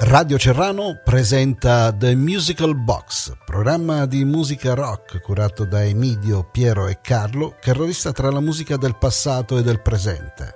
Radio Cerrano presenta The Musical Box, programma di musica rock curato da Emidio, Piero e Carlo, che rovista tra la musica del passato e del presente.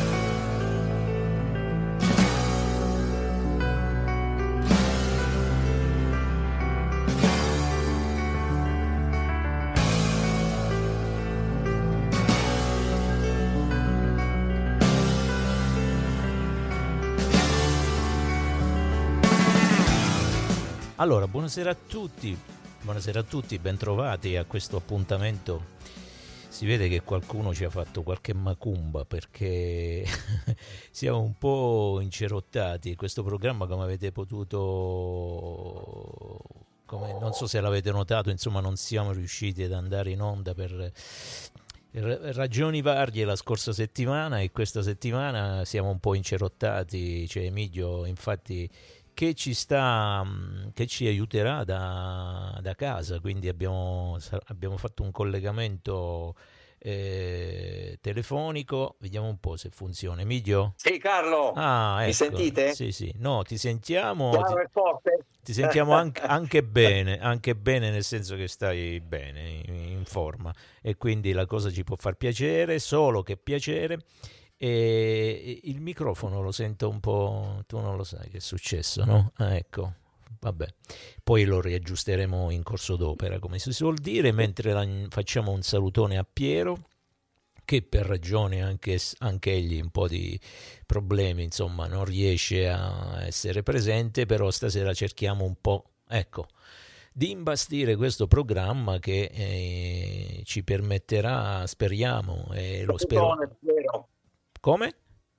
Allora, buonasera a tutti, bentrovati a questo appuntamento. Si vede che qualcuno ci ha fatto qualche macumba perché siamo un po' incerottati. Questo programma, come avete potuto, non so se l'avete notato, insomma non siamo riusciti ad andare in onda per ragioni varie la scorsa settimana, e questa settimana siamo un po' incerottati. C'è Emidio, infatti, che ci aiuterà da casa, quindi abbiamo fatto un collegamento telefonico. Vediamo un po' se funziona. Emidio? Sì, Carlo, ecco. Mi sentite? Sì, no, ti sentiamo. Chiaro e forte? Ti sentiamo anche bene, nel senso che stai bene, in forma, e quindi la cosa ci può far piacere, solo che piacere. E il microfono lo sento un po', tu non lo sai che è successo, no? Ecco, vabbè, poi lo riaggiusteremo in corso d'opera, come si suol dire, mentre facciamo un salutone a Piero, che per ragione anche egli un po' di problemi, insomma, non riesce a essere presente, però stasera cerchiamo un po', ecco, di imbastire questo programma che ci permetterà, speriamo, e lo spero. Come?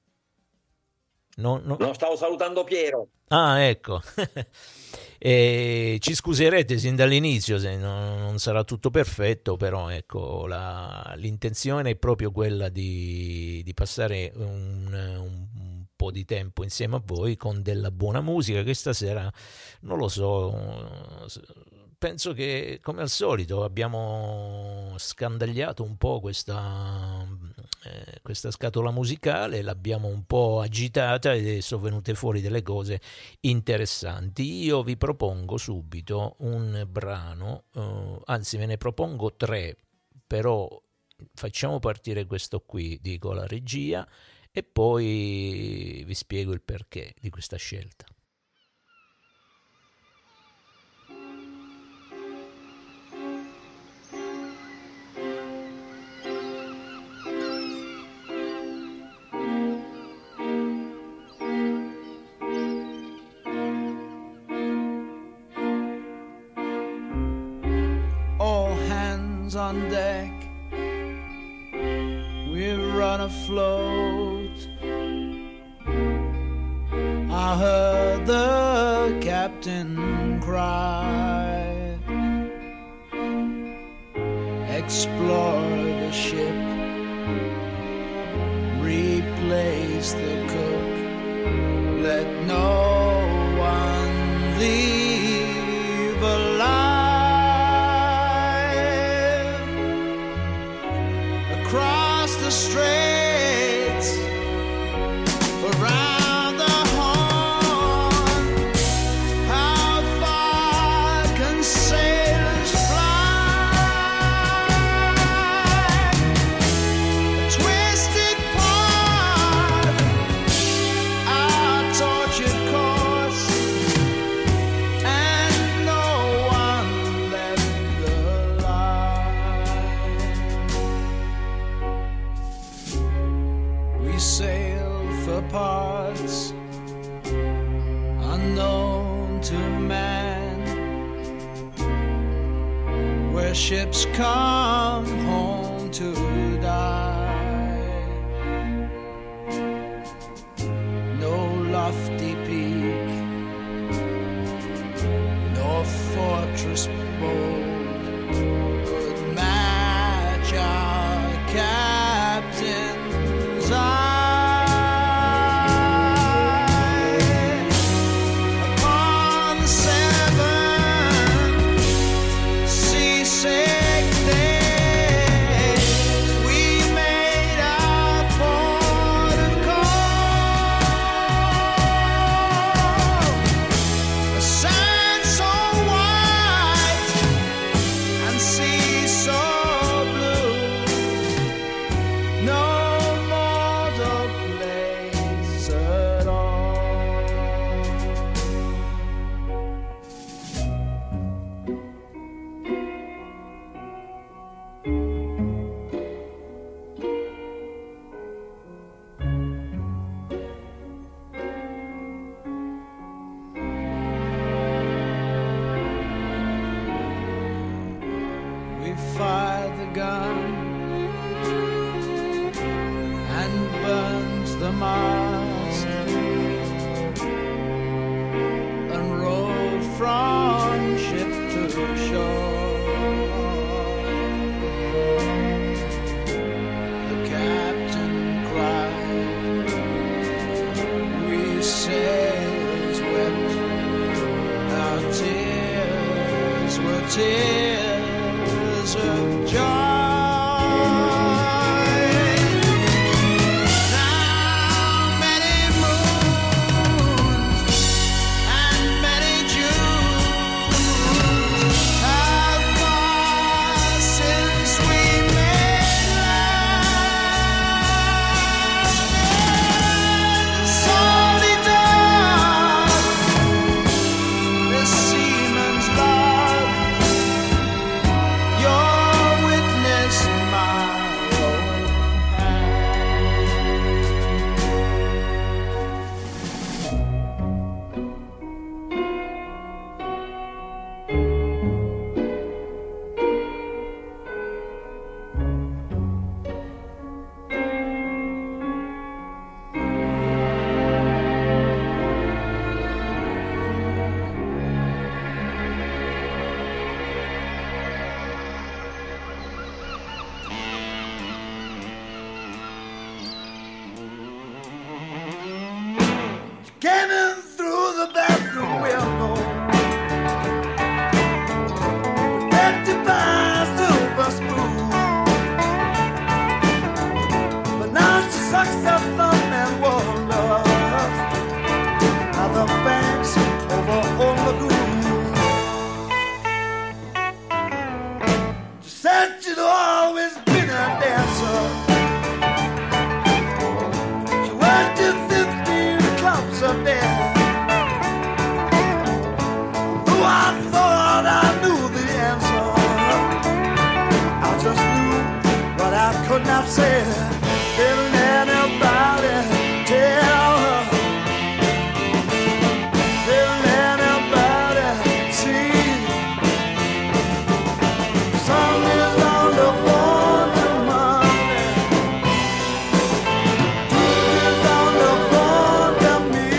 No, stavo salutando Piero. Ah, ecco. Ci scuserete sin dall'inizio se non sarà tutto perfetto, però ecco, l'intenzione è proprio quella di passare un po' di tempo insieme a voi con della buona musica, che stasera, non lo so, penso che come al solito abbiamo scandagliato un po' questa scatola musicale, l'abbiamo un po' agitata e sono venute fuori delle cose interessanti. Io vi propongo subito un brano, anzi ve ne propongo 3, però facciamo partire questo qui, dico la regia, e poi vi spiego il perché di questa scelta. On deck, we've run afloat. I heard the captain cry. Explore the ship, replace the cook, let no one leave alive. Across the straits, around the horn, how far can sailors fly? A twisted path, our tortured course, and no one left alive. We sail for parts unknown to man, where ships come home to die. No lofty peak, nor fortress bold could match our captain's eye. Upon the 7 seasick days, trucks of fun and wonders, now the banks over on Lagoon. She said she'd always been a dancer. She worked in 15 clubs a day. Though I thought I knew the answer, I just knew what I could not say. Didn't anybody tell her? Didn't anybody see? Sun is on the phone to Monday, Tuesday's on the phone to me.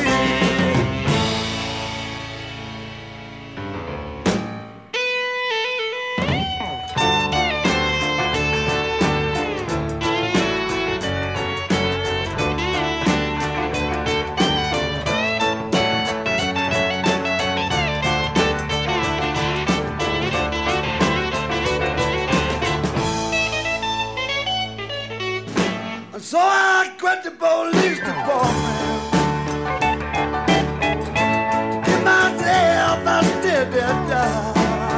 And so I quit the police department to give myself a steady job.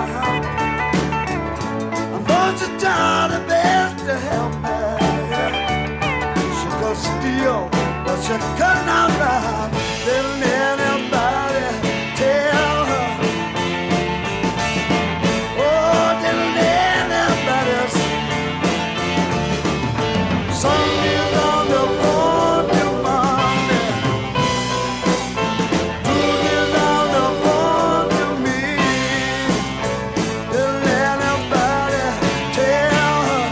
I'm going to try the best to help me. She could steal, but she could not rob. Didn't anybody tell her? Oh, didn't anybody see? Sunday's on the phone to Monday, Tuesday's on the phone to me. Didn't anybody tell her?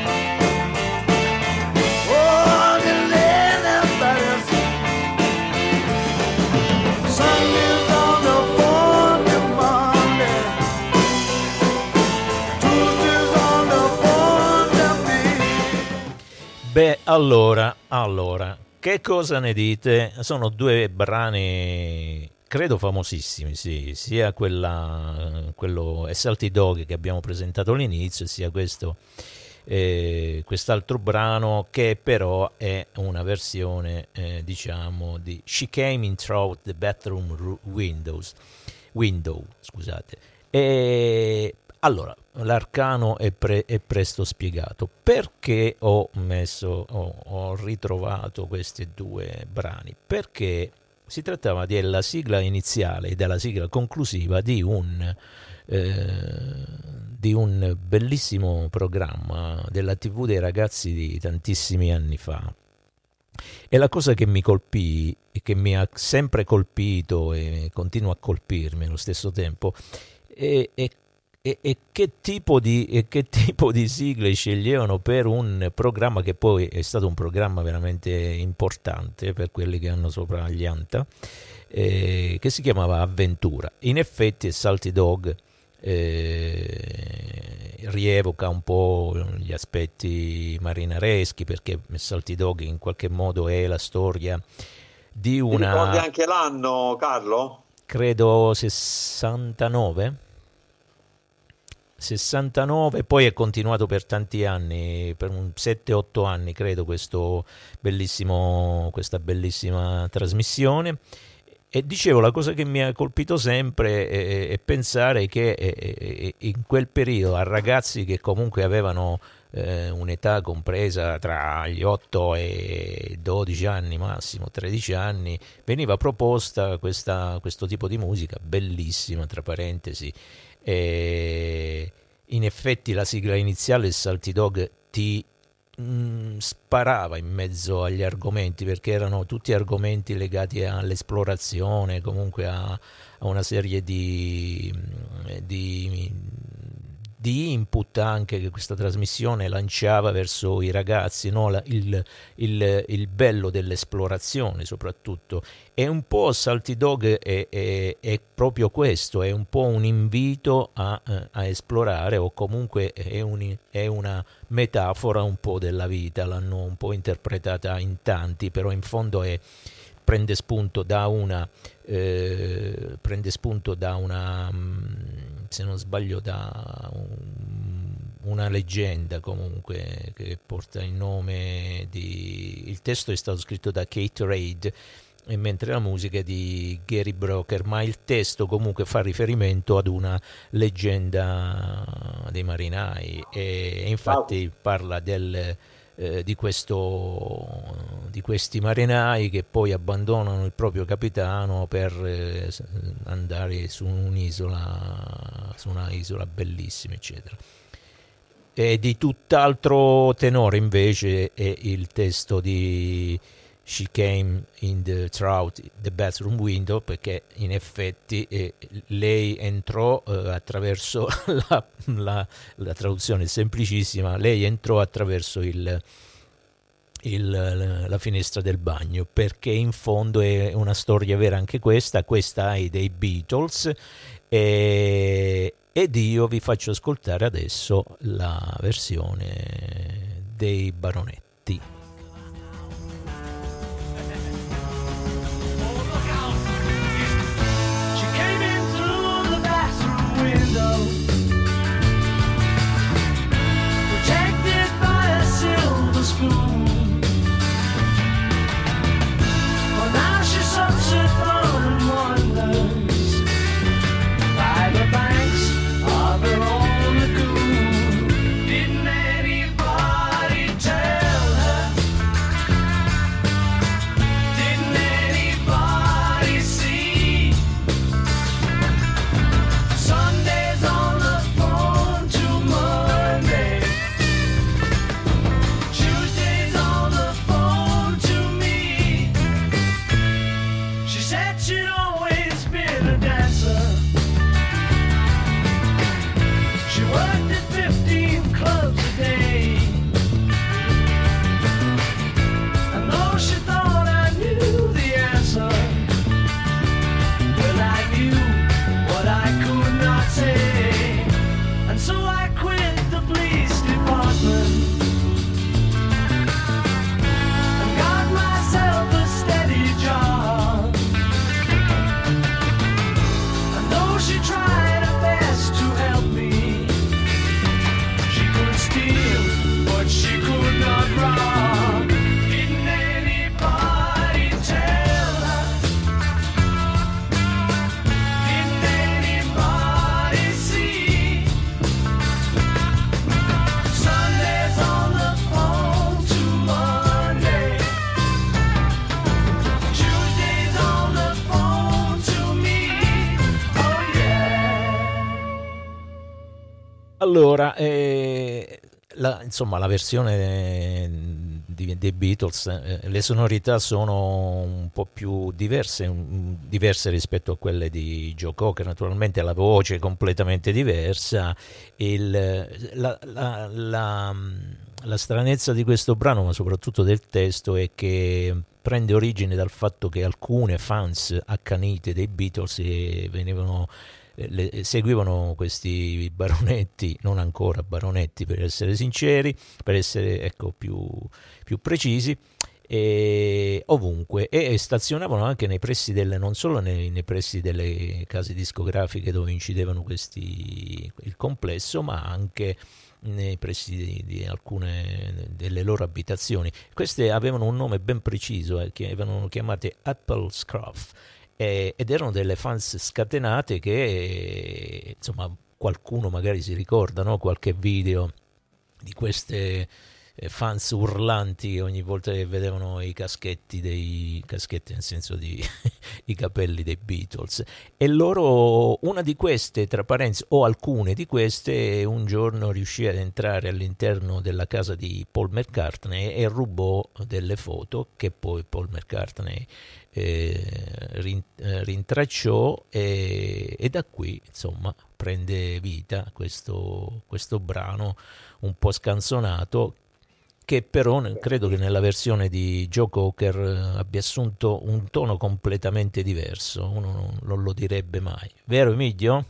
Oh, didn't anybody see? Sunday's on the phone to Monday, Tuesday's on the phone to me. Beh, allora, che cosa ne dite? Sono due brani, credo famosissimi, sì, sia quello è Salty Dog che abbiamo presentato all'inizio, sia quest'altro brano che però è una versione, diciamo, di She Came in Through the Bathroom Window, scusate. E allora, l'arcano è presto spiegato. Perché ho ritrovato questi due brani? Perché si trattava della sigla iniziale e della sigla conclusiva di un bellissimo programma della TV dei ragazzi di tantissimi anni fa. E la cosa che mi colpì e che mi ha sempre colpito e continua a colpirmi allo stesso tempo è che tipo di sigle sceglievano per un programma che poi è stato un programma veramente importante per quelli che hanno sopra gli anta, che si chiamava Avventura. In effetti Salty Dog rievoca un po' gli aspetti marinareschi, perché Salty Dog in qualche modo è la storia di una... Ti ricordi anche l'anno, Carlo? Credo 69, poi è continuato per tanti anni, per un 7-8 anni credo, questa bellissima trasmissione. E dicevo, la cosa che mi ha colpito sempre è pensare che in quel periodo a ragazzi che comunque avevano un'età compresa tra gli 8 e 12 anni, massimo 13 anni, veniva proposta questo tipo di musica bellissima, tra parentesi. E in effetti la sigla iniziale, il Salty Dog, ti sparava in mezzo agli argomenti, perché erano tutti argomenti legati all'esplorazione, comunque a una serie di input anche che questa trasmissione lanciava verso i ragazzi, no? Il bello dell'esplorazione soprattutto. E un po' Salty Dog è proprio questo, è un po' un invito a esplorare, o comunque è una metafora un po' della vita. L'hanno un po' interpretata in tanti, però in fondo prende spunto da una se non sbaglio una leggenda comunque che porta il nome di... Il testo è stato scritto da Kate Reid, e mentre la musica è di Gary Brooker, ma il testo comunque fa riferimento ad una leggenda dei marinai, e infatti parla di questi marinai che poi abbandonano il proprio capitano per andare su una isola bellissima, eccetera. E di tutt'altro tenore invece è il testo di She Came in the Bathroom Window, perché in effetti lei entrò attraverso la traduzione è semplicissima, lei entrò attraverso la finestra del bagno, perché in fondo è una storia vera anche questa è dei Beatles, ed io vi faccio ascoltare adesso la versione dei Baronetti. Protected by a silver spoon. Well, now she sucks her thumb and wonders by the banks of her own lagoon. Didn't anybody tell her? Didn't anybody see? Sundays on the phone to Monday, Tuesdays on the phone to me. She said she'd always been a dancer. She worked at 15 clubs a day. And though she thought I knew the answer, well, I knew what I could not say. And so I quit the police department and got myself a steady job. And though she tried her best to help me, she could steal, but she could not rob. Didn't anybody tell her? Didn't anybody see? Sundays on the phone to Monday, Tuesdays on the phone to me. Oh yeah. Allora, insomma, la versione dei Beatles, le sonorità sono un po' più diverse rispetto a quelle di Joe Cocker, naturalmente la voce è completamente diversa. La stranezza di questo brano, ma soprattutto del testo, è che prende origine dal fatto che alcune fans accanite dei Beatles seguivano questi baronetti, non ancora baronetti per essere sinceri, per essere più precisi, ovunque, e stazionavano anche nei pressi non solo nei pressi delle case discografiche dove incidevano il complesso, ma anche nei pressi di alcune delle loro abitazioni. Queste avevano un nome ben preciso, che avevano chiamate Apple Scruff, ed erano delle fans scatenate che, insomma, qualcuno magari si ricorda, no? Qualche video di queste fans urlanti ogni volta che vedevano i caschetti nel senso di i capelli dei Beatles, e loro, una di queste, tra parentesi, o alcune di queste, un giorno riuscì ad entrare all'interno della casa di Paul McCartney e rubò delle foto che poi Paul McCartney rintracciò, e da qui, insomma, prende vita questo brano un po' scanzonato, che però credo che nella versione di Joe Cocker abbia assunto un tono completamente diverso. Uno non lo direbbe mai, vero Emilio?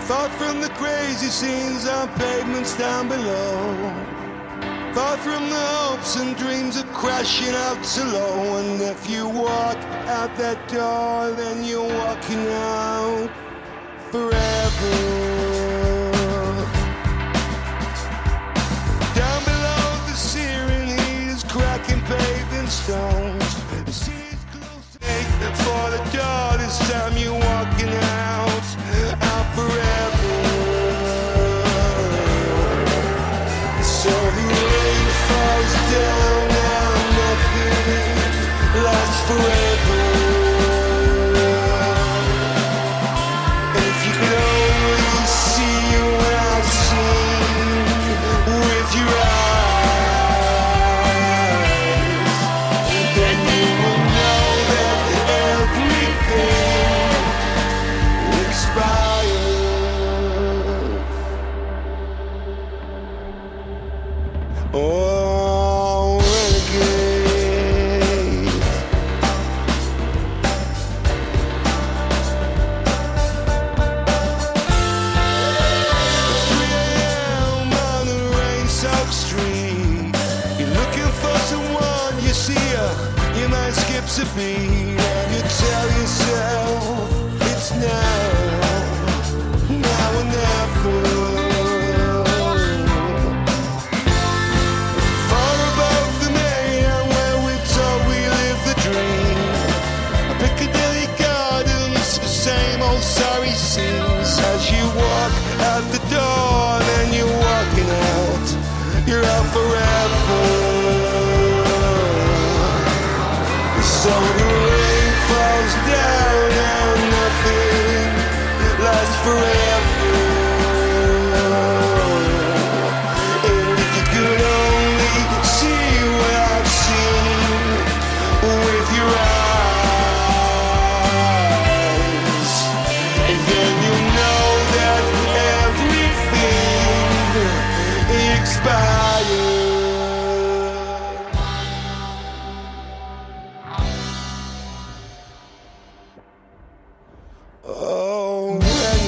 Far from the crazy scenes on pavements down below. Far from the hopes and dreams of crashing out so low. And if you walk out that door, then you're walking out forever. Down below the searing heat is cracking paving stones. The sea's close to take for the door. This time you're walking out forever. So the rain falls down and nothing lasts forever. If you could only see what I've seen with your eyes, then you will know that everything expires. Oh, renegade. 3 a.m. on the rain-soaked street. You're looking for someone, you see her, your mind skips a beat, and you tell yourself it's now or never. Same old sorry scenes as you walk out the door, then you're walking out, you're out forever. So the rain falls down and nothing lasts forever. And if you could only see what I've seen with your eyes, oh,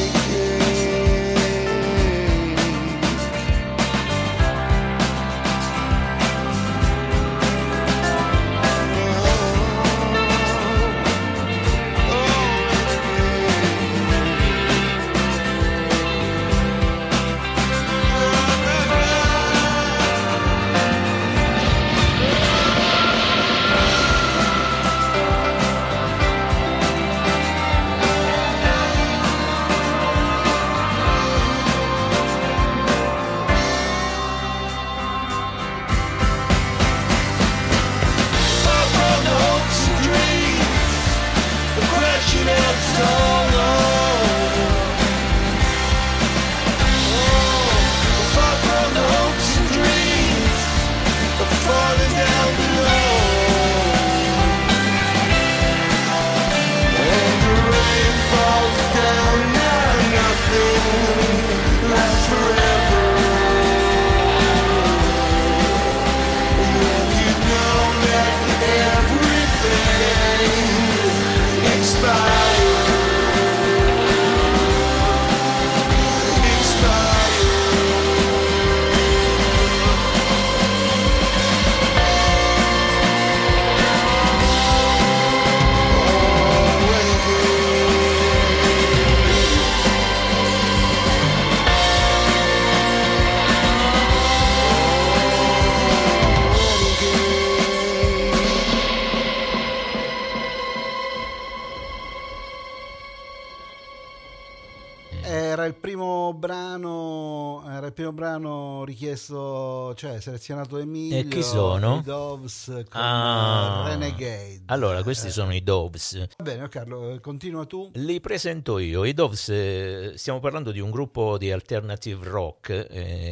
primo brano richiesto, cioè selezionato da Emilio. E chi sono? I Doves con Renegade. Allora, questi sono i Doves. Va bene, Carlo, continua tu. Li presento io. I Doves, stiamo parlando di un gruppo di alternative rock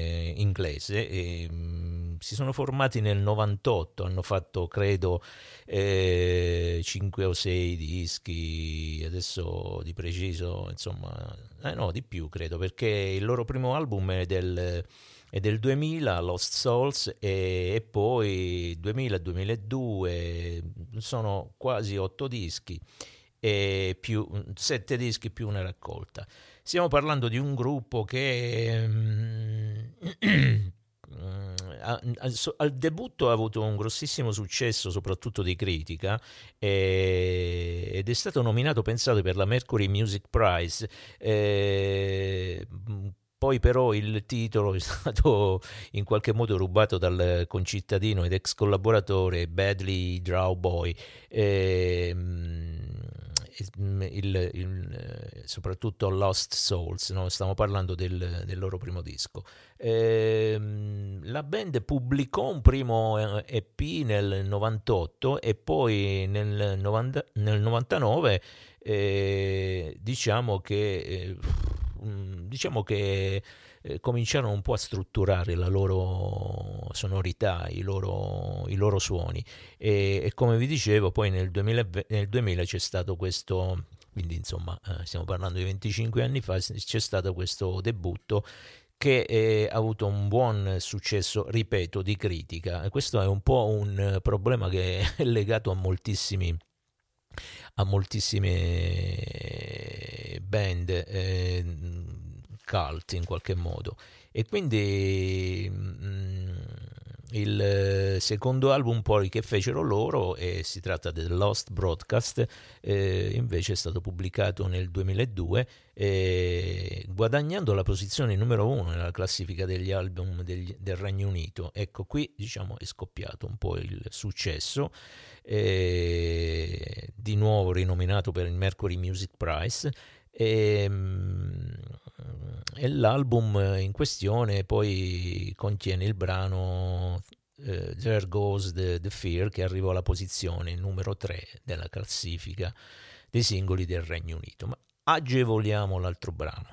inglese. Si sono formati nel 98, hanno fatto credo 5 o 6 dischi, adesso di preciso, insomma, no, di più credo, perché il loro primo album è del 2000, Lost Souls, e poi 2000-2002, sono quasi 8 dischi. e più 7 dischi più una raccolta. Stiamo parlando di un gruppo che al debutto ha avuto un grossissimo successo, soprattutto di critica, ed è stato nominato, pensate, per la Mercury Music Prize. Poi però il titolo è stato in qualche modo rubato dal concittadino ed ex collaboratore Badly Draw Boy, soprattutto Lost Souls, no? Stiamo parlando del loro primo disco. La band pubblicò un primo EP nel 98 e poi nel 99 diciamo che cominciarono un po' a strutturare la loro sonorità, i loro suoni, e come vi dicevo poi nel 2000 c'è stato questo, quindi insomma stiamo parlando di 25 anni fa, c'è stato questo debutto che ha avuto un buon successo, ripeto, di critica. E questo è un po' un problema che è legato a moltissime band cult in qualche modo, e quindi il secondo album poi che fecero loro, si tratta del Lost Broadcast, invece è stato pubblicato nel 2002, guadagnando la posizione numero 1 nella classifica degli album del Regno Unito. Ecco, qui diciamo è scoppiato un po' il successo, di nuovo rinominato per il Mercury Music Prize, e l'album in questione poi contiene il brano There Goes the Fear, che arrivò alla posizione numero 3 della classifica dei singoli del Regno Unito. Ma agevoliamo l'altro brano.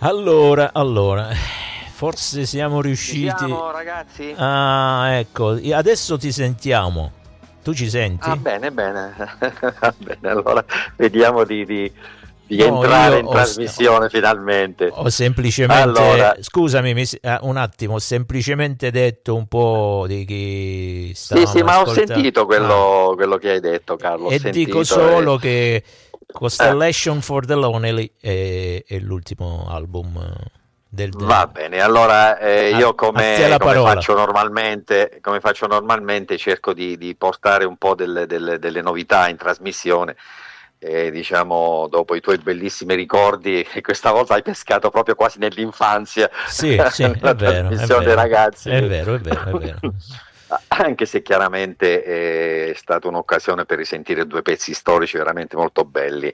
Allora, forse siamo riusciti. Ci siamo, ragazzi? Ah, ecco, adesso ti sentiamo. Tu ci senti? Ah, bene. Va bene, allora vediamo di No, entrare io in trasmissione finalmente. Ho semplicemente, Allora, scusami un attimo, ho semplicemente detto un po' di chi stavamo sì, ma ho ascoltando. sentito quello che hai detto, Carlo. Ho E sentito, dico solo che Constellation for the Lonely è l'ultimo album Va bene, allora io a te la come parola. faccio normalmente cerco di portare un po' delle novità in trasmissione. Diciamo, dopo i tuoi bellissimi ricordi, questa volta hai pescato proprio quasi nell'infanzia, Sì, nella è vero, trasmissione dei ragazzi. è vero. Anche se chiaramente è stata un'occasione per risentire due pezzi storici veramente molto belli.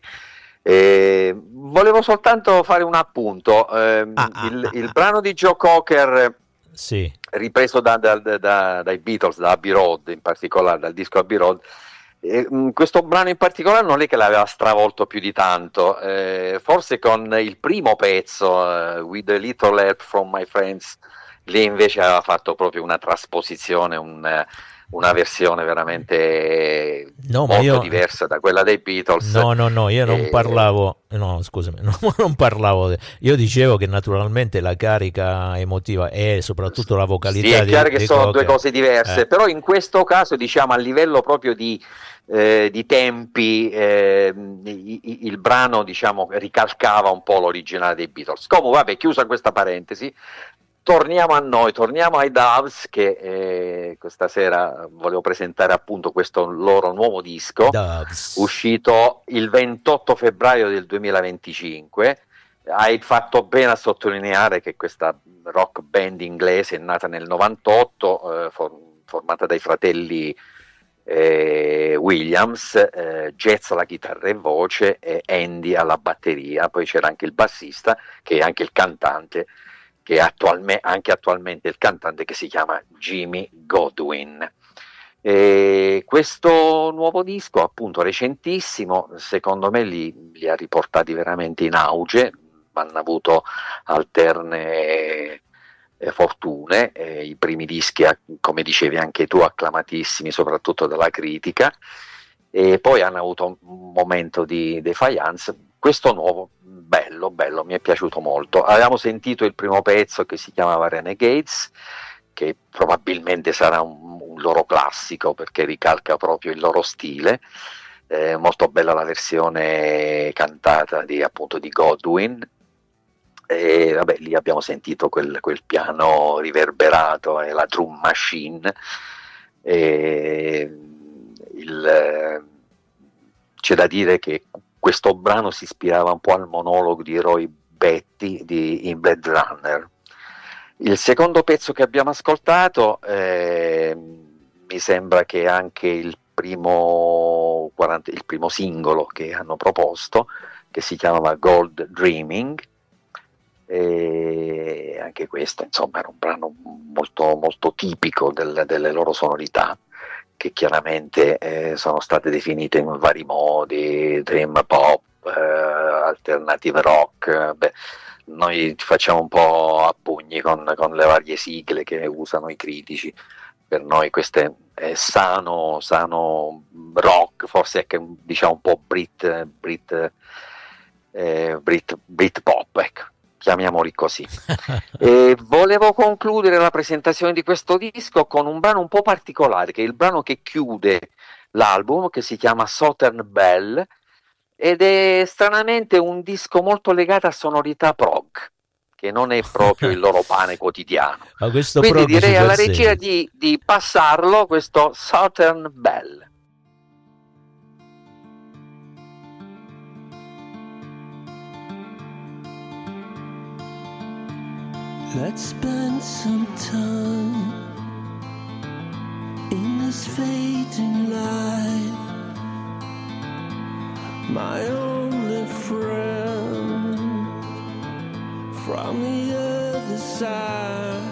Volevo soltanto fare un appunto. Il brano di Joe Cocker, sì. ripreso dai Beatles, da Abbey Road, in particolare dal disco Abbey Road, questo brano in particolare non è che l'aveva stravolto più di tanto, forse con il primo pezzo, With a Little Help from My Friends, lì invece aveva fatto proprio una trasposizione, una versione veramente molto diversa da quella dei Beatles. No, io non parlavo, no, scusami, non parlavo, io dicevo che naturalmente la carica emotiva e soprattutto la vocalità sì, è chiaro che sono Cocker, due cose diverse, però in questo caso, diciamo, a livello proprio di tempi, il brano, diciamo, ricalcava un po' l'originale dei Beatles. Comunque, vabbè, chiusa questa parentesi, torniamo a noi, torniamo ai Doves, che questa sera volevo presentare appunto questo loro nuovo disco, uscito il 28 febbraio del 2025. Hai fatto bene a sottolineare che questa rock band inglese è nata nel 98, formata dai fratelli Williams, Jazz alla chitarra e voce e Andy alla batteria, poi c'era anche il bassista che è anche il cantante, che è anche attualmente il cantante, che si chiama Jimmy Godwin. Questo nuovo disco, appunto recentissimo, secondo me li ha riportati veramente in auge, hanno avuto alterne fortune, i primi dischi, come dicevi anche tu, acclamatissimi soprattutto dalla critica, e poi hanno avuto un momento di defiance. Questo nuovo, bello, mi è piaciuto molto. Avevamo sentito il primo pezzo che si chiamava Renegades, che probabilmente sarà un loro classico perché ricalca proprio il loro stile. Molto bella la versione cantata appunto di Godwin. E vabbè, lì abbiamo sentito quel piano riverberato e la drum machine. C'è da dire che questo brano si ispirava un po' al monologo di Roy Batty in Blade Runner. Il secondo pezzo che abbiamo ascoltato, mi sembra che anche il primo singolo che hanno proposto, che si chiamava Gold Dreaming, e anche questo, insomma, era un brano molto, molto tipico delle loro sonorità, che chiaramente sono state definite in vari modi: dream pop, alternative rock. Noi facciamo un po' a pugni con le varie sigle che usano i critici. Per noi questo è sano rock, forse anche, diciamo, un po' Brit pop, ecco, chiamiamoli così. E volevo concludere la presentazione di questo disco con un brano un po' particolare, che è il brano che chiude l'album, che si chiama Southern Belle, ed è stranamente un disco molto legato a sonorità prog, che non è proprio il loro pane quotidiano. Quindi direi alla regia di passarlo, questo Southern Belle. Let's spend some time in this fading light, my only friend from the other side.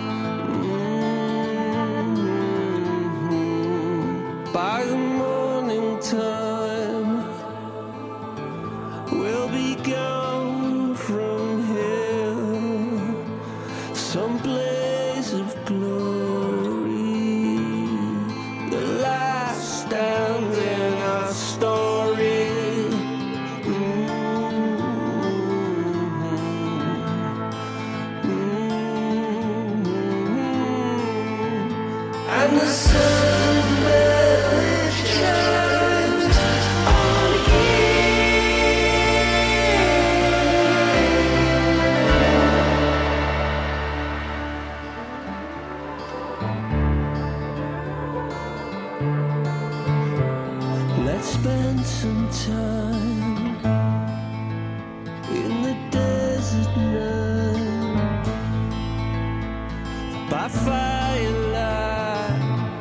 By the morning and the sun barely shines on again. Let's spend some time in the desert night by firelight,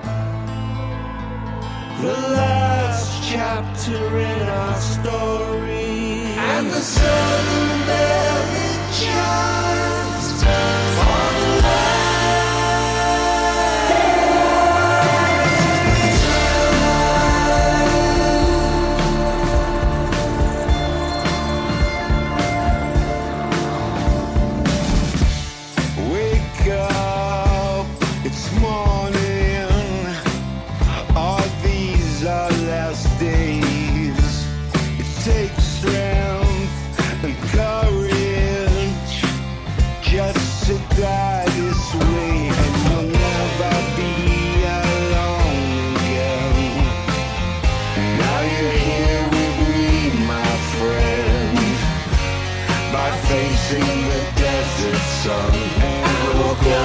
the last chapter in our story, and the sun barely shines for the light. Wake up, it's morning. All these are last days. It takes strength and courage just to die this way, and you'll never be alone again. Now you're here with me, my friend, by facing the desert sun, and we'll go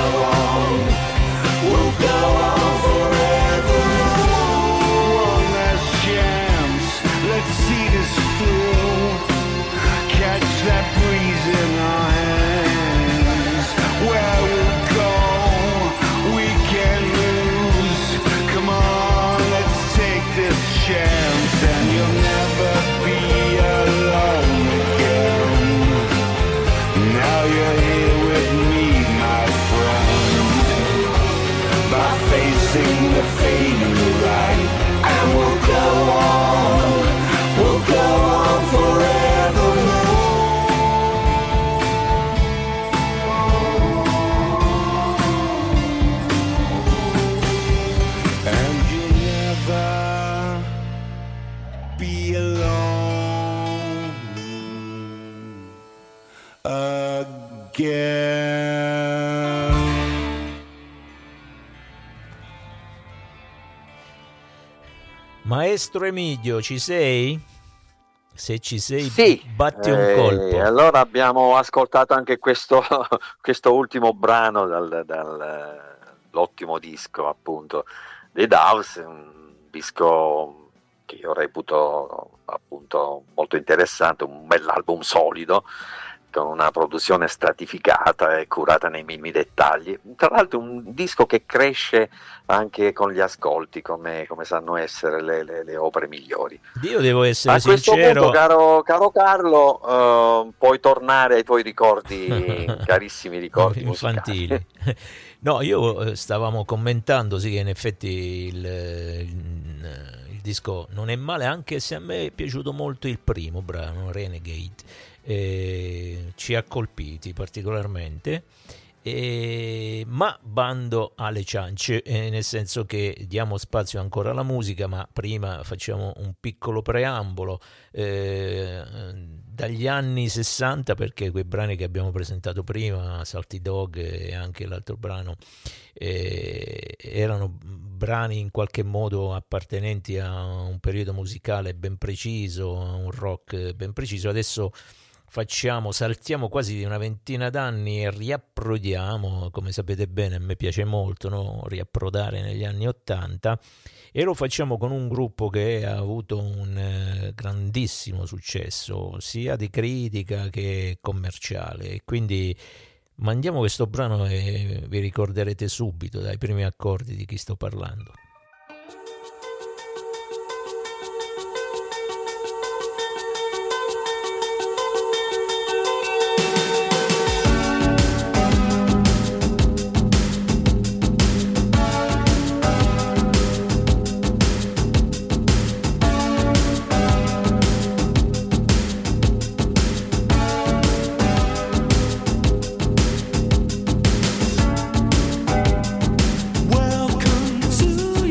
on forever. One last chance, let's see this through. Catch that breeze in our hands. Where we'll go, we can lose. Come on, let's take this chance, and you'll never be alone again. Now you're here with me, my friend, by facing the fading light, and we'll go on forevermore. And you'll never be alone again. Maestro Emidio, ci sei? Se ci sei, Sì, batti un colpo. allora abbiamo ascoltato anche questo, questo ultimo brano dall'ottimo disco appunto dei Doves, un disco che io reputo appunto molto interessante, un bell'album solido, con una produzione stratificata e curata nei minimi dettagli. Tra l'altro un disco che cresce anche con gli ascolti, come sanno essere le opere migliori. Io devo essere A questo sincero, punto, caro Carlo, puoi tornare ai tuoi ricordi, carissimi ricordi infantili. musicali. No, io stavamo commentando, sì, che in effetti il disco non è male, anche se a me è piaciuto molto il primo brano, Renegade. Ci ha colpiti particolarmente, ma bando alle ciance, nel senso che diamo spazio ancora alla musica, ma prima facciamo un piccolo preambolo dagli anni 60, perché quei brani che abbiamo presentato prima, Salty Dog e anche l'altro brano, erano brani in qualche modo appartenenti a un periodo musicale ben preciso, a un rock ben preciso. Adesso saltiamo quasi di una ventina d'anni e riapprodiamo, come sapete bene, a me piace molto, no? Riapprodare negli anni 80, e lo facciamo con un gruppo che ha avuto un grandissimo successo sia di critica che commerciale, e quindi mandiamo questo brano e vi ricorderete subito dai primi accordi di chi sto parlando. Welcome to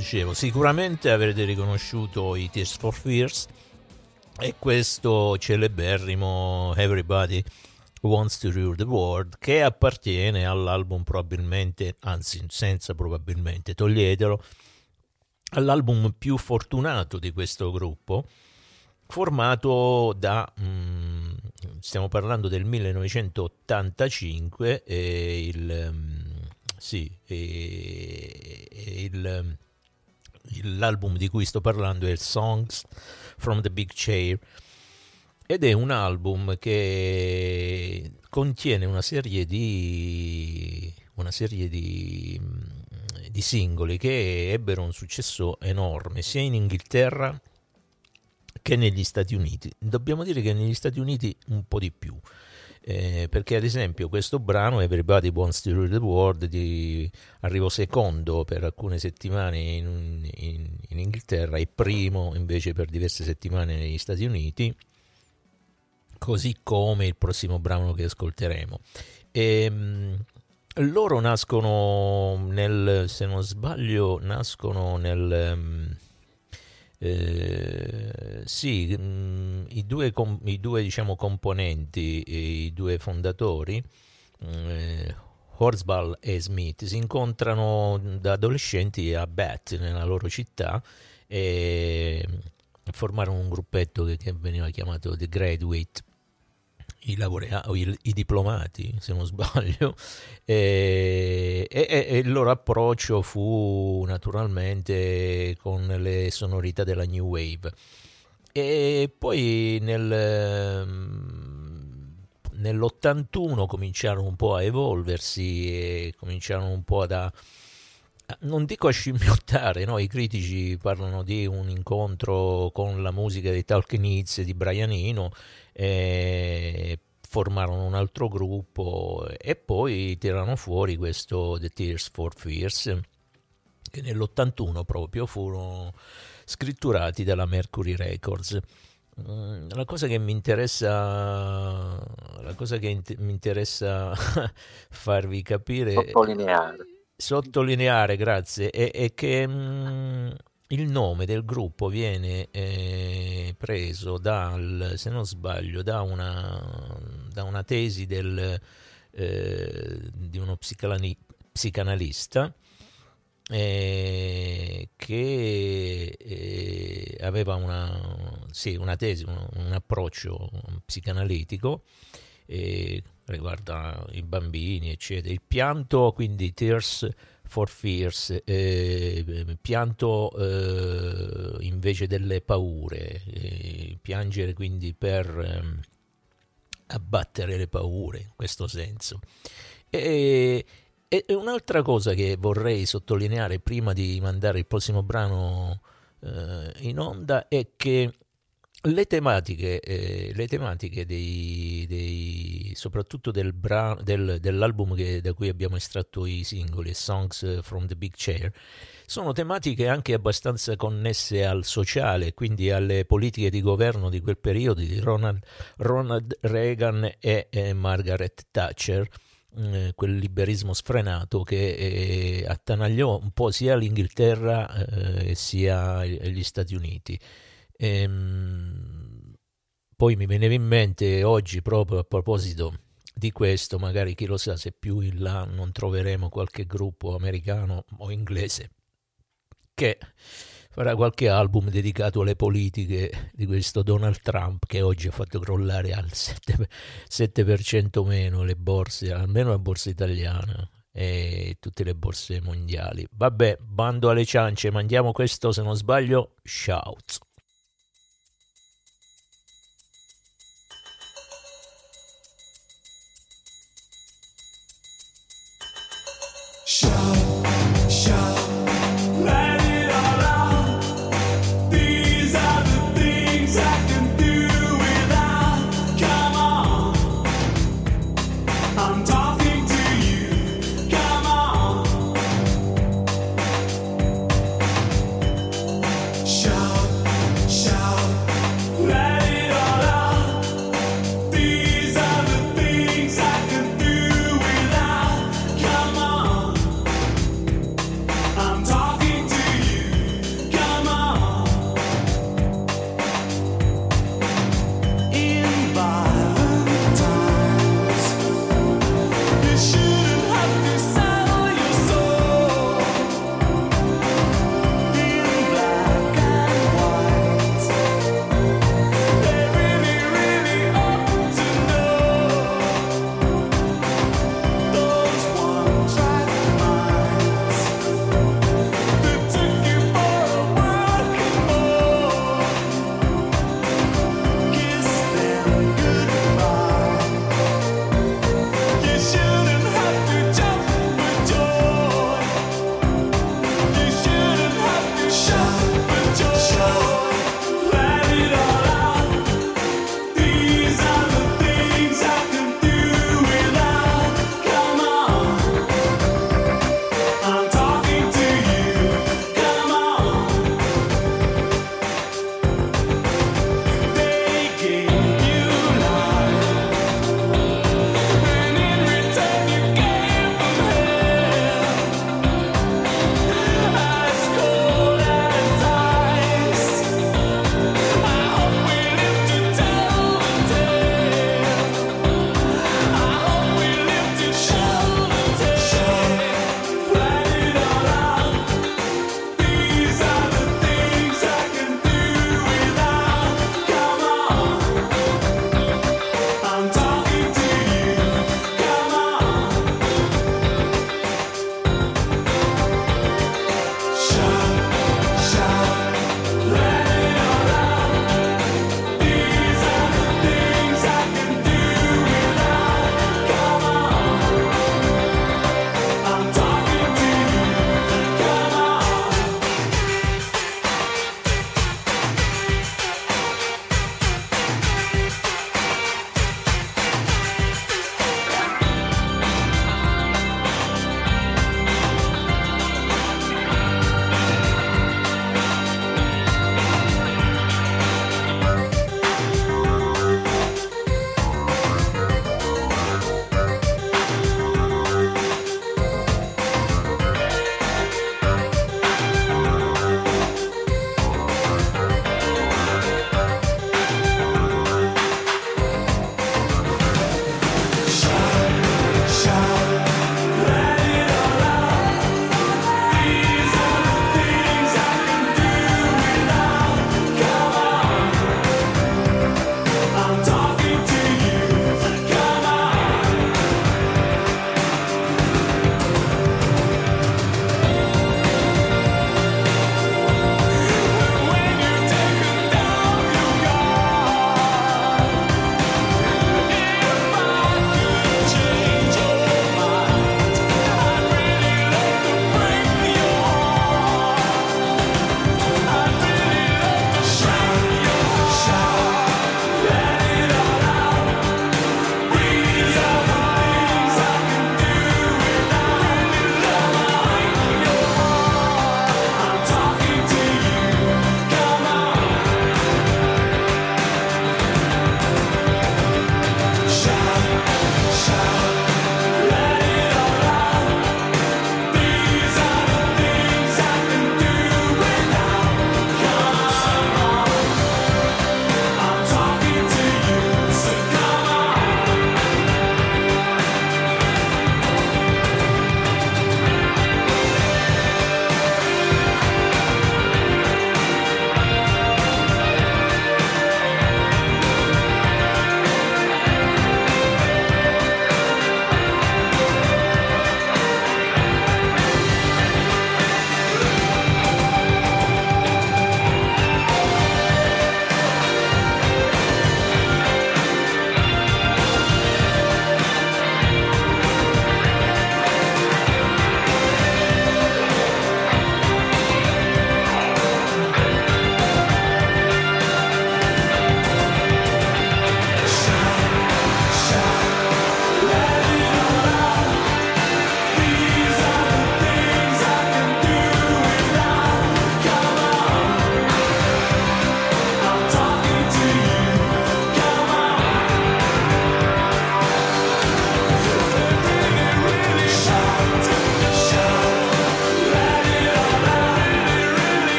dicevo, sicuramente avrete riconosciuto i Tears for Fears e questo celeberrimo Everybody Wants to Rule the World, che appartiene all'album probabilmente, anzi senza probabilmente, toglietelo, all'album più fortunato di questo gruppo, formato da, stiamo parlando del 1985, l'album di cui sto parlando è Songs from the Big Chair, ed è un album che contiene una serie di singoli che ebbero un successo enorme sia in Inghilterra che negli Stati Uniti. Dobbiamo dire che negli Stati Uniti un po' di più, perché ad esempio questo brano Everybody Wants to Rule the World arrivò secondo per alcune settimane in Inghilterra e primo invece per diverse settimane negli Stati Uniti, così come il prossimo brano che ascolteremo. Loro nascono se non sbaglio, i due diciamo componenti, i due fondatori, Horsball e Smith, si incontrano da adolescenti a Bath, nella loro città, e formarono un gruppetto che veniva chiamato The Graduate, i diplomati, se non sbaglio, e il loro approccio fu naturalmente con le sonorità della New Wave. E poi nell'81 cominciarono un po' a evolversi e cominciarono un po' non dico a scimmiottare, no? I critici parlano di un incontro con la musica dei Talking Heads e di Brian Eno, formarono un altro gruppo e poi tirarono fuori questo The Tears for Fears, che nell'81 proprio furono scritturati dalla Mercury Records. La cosa che mi interessa farvi capire, sottolineare, grazie, è che il nome del gruppo viene preso se non sbaglio, da una tesi di uno psicanalista che aveva una tesi, un approccio psicanalitico riguardo i bambini, eccetera. Il pianto, quindi Tears for Fears, pianto invece delle paure, piangere quindi per abbattere le paure, in questo senso. E un'altra cosa che vorrei sottolineare prima di mandare il prossimo brano in onda è che le tematiche soprattutto dell'album da cui abbiamo estratto i singoli, Songs from the Big Chair, sono tematiche anche abbastanza connesse al sociale, quindi alle politiche di governo di quel periodo di Ronald Reagan e Margaret Thatcher, quel liberismo sfrenato che attanagliò un po' sia l'Inghilterra sia gli Stati Uniti. Poi mi veniva in mente oggi, proprio a proposito di questo, magari chi lo sa se più in là non troveremo qualche gruppo americano o inglese che farà qualche album dedicato alle politiche di questo Donald Trump, che oggi ha fatto crollare al 7% meno le borse, almeno la borsa italiana e tutte le borse mondiali. Vabbè, bando alle ciance, mandiamo questo, se non sbaglio, Shout. Shout.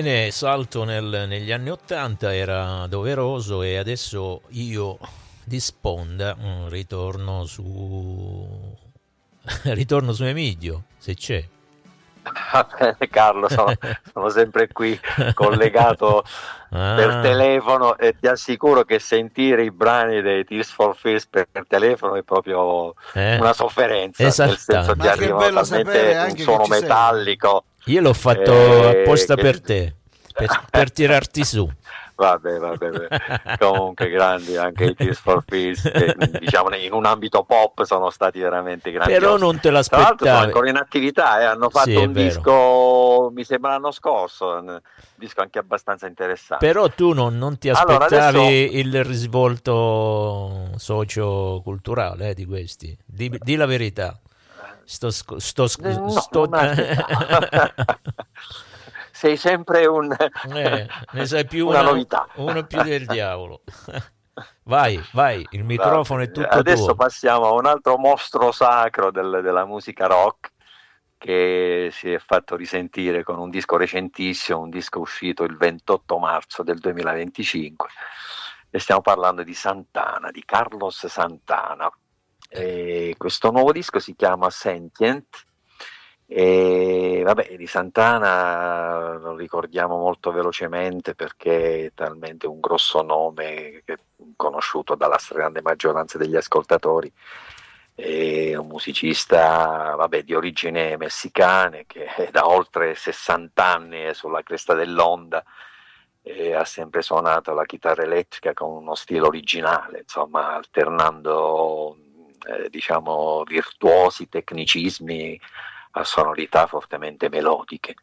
Bene, salto negli anni '80, era doveroso, e adesso io di sponda ritorno su Emidio, se c'è. Va bene, Carlo, sono sempre qui collegato per telefono, e ti assicuro che sentire i brani dei Tears for Fears per telefono è proprio una sofferenza, nel senso Ma ti che arriva bello talmente sapere un anche suono che ci sei. metallico. Io l'ho fatto apposta che- per te, per tirarti su. Vabbè. Comunque grandi anche i Tears for Fears, che, diciamo in un ambito pop sono stati veramente grandiosi. Però non te Tra l'altro sono l'aspettavi. ancora in attività, hanno fatto Sì, è un vero. disco, mi sembra l'anno scorso, un disco anche abbastanza interessante. Però tu non ti Allora, aspettavi adesso- il risvolto socioculturale di questi. Di la verità. No, non me l'aspettavo. Sei sempre Ne sai più una novità. uno più del diavolo. Vai, il microfono è tutto Adesso tuo. passiamo a un altro mostro sacro della musica rock, che si è fatto risentire con un disco recentissimo, un disco uscito il 28 marzo del 2025, e stiamo parlando di Santana, di Carlos Santana. E questo nuovo disco si chiama Sentient, e vabbè, di Santana lo ricordiamo molto velocemente perché è talmente un grosso nome che è conosciuto dalla stragrande maggioranza degli ascoltatori. È un musicista, vabbè, di origine messicane, che da oltre 60 anni è sulla cresta dell'onda, e ha sempre suonato la chitarra elettrica con uno stile originale, insomma, alternando diciamo virtuosi tecnicismi a sonorità fortemente melodiche.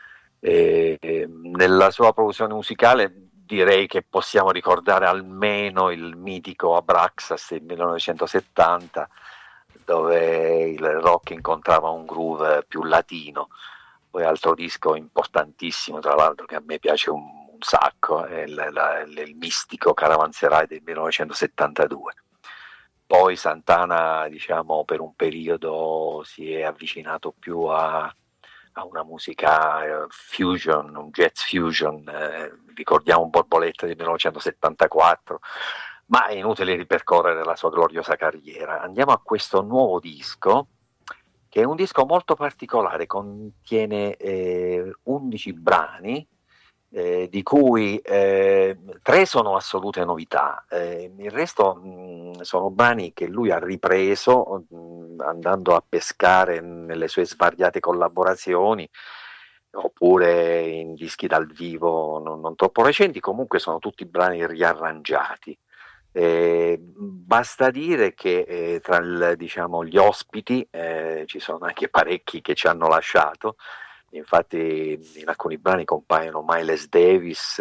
Nella sua produzione musicale direi che possiamo ricordare almeno il mitico Abraxas del 1970, dove il rock incontrava un groove più latino. Poi altro disco importantissimo, tra l'altro, che a me piace un sacco, è il mistico Caravanserai del 1972. Poi Santana, diciamo, per un periodo si è avvicinato più a una musica fusion, un jazz fusion, ricordiamo Borboletta del 1974, ma è inutile ripercorrere la sua gloriosa carriera. Andiamo a questo nuovo disco, che è un disco molto particolare, contiene 11 brani, di cui 3 sono assolute novità, il resto sono brani che lui ha ripreso andando a pescare nelle sue svariate collaborazioni, oppure in dischi dal vivo non troppo recenti. Comunque sono tutti brani riarrangiati. Basta dire che tra diciamo, gli ospiti ci sono anche parecchi che ci hanno lasciato. Infatti in alcuni brani compaiono Miles Davis,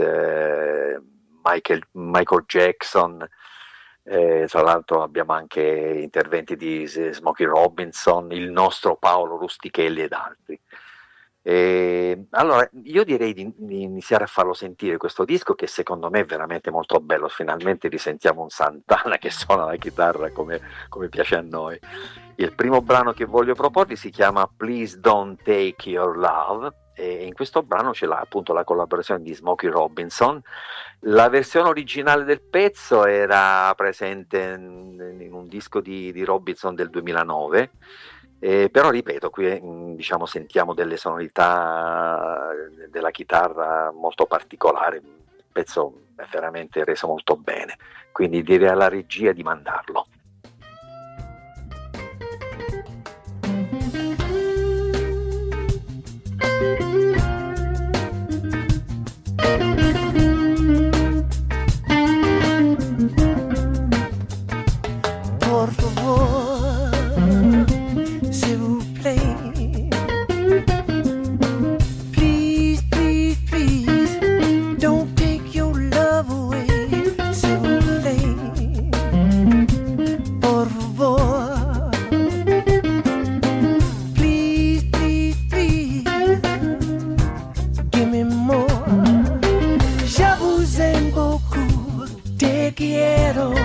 Michael Jackson, tra l'altro abbiamo anche interventi di Smokey Robinson, il nostro Paolo Rustichelli ed altri. Allora io direi di iniziare a farlo sentire questo disco, che secondo me è veramente molto bello. Finalmente risentiamo un Santana che suona la chitarra come piace a noi. Il primo brano che voglio proporti si chiama Please Don't Take Your Love, e in questo brano c'è appunto la collaborazione di Smokey Robinson. La versione originale del pezzo era presente in un disco di Robinson del 2009, però ripeto, qui diciamo sentiamo delle sonorità della chitarra molto particolari. Il pezzo è veramente reso molto bene, quindi direi alla regia di mandarlo. Por favor, s'il vous plaît. Please, please, please, don't take your love away. S'il vous plaît. Por favor. Please, please, please, give me more. Je vous aime beaucoup, te quiero.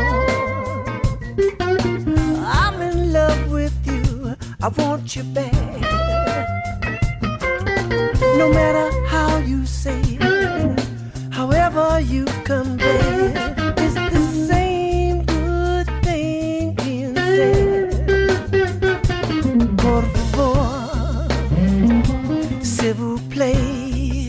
I'm in love with you, I want you back. No matter how you say you convey is the same good thing being said. Por favor, s'il vous plaît,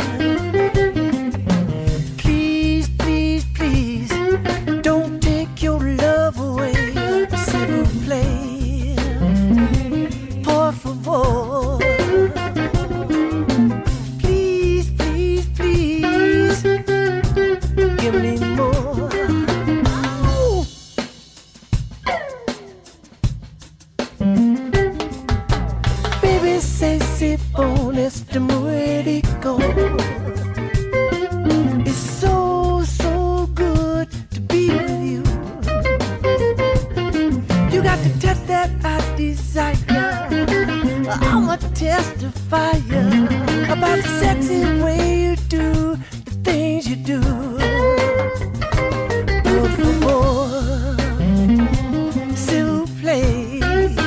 please, please, please, don't take your love away. S'il vous plaît, por favor. Give me more. Ooh. Baby, c'est bon, c'est rico. It's so, so good to be with you. You got the touch that I desire. I'm a testifier about the sexy way you do the things you do. Por favor, s'il vous plaît,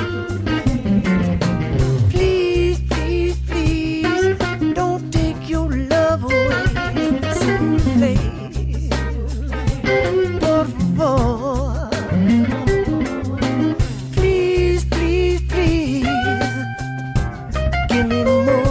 please, please, please, don't take your love away. S'il vous plaît, por favor, please, please, please, give me more.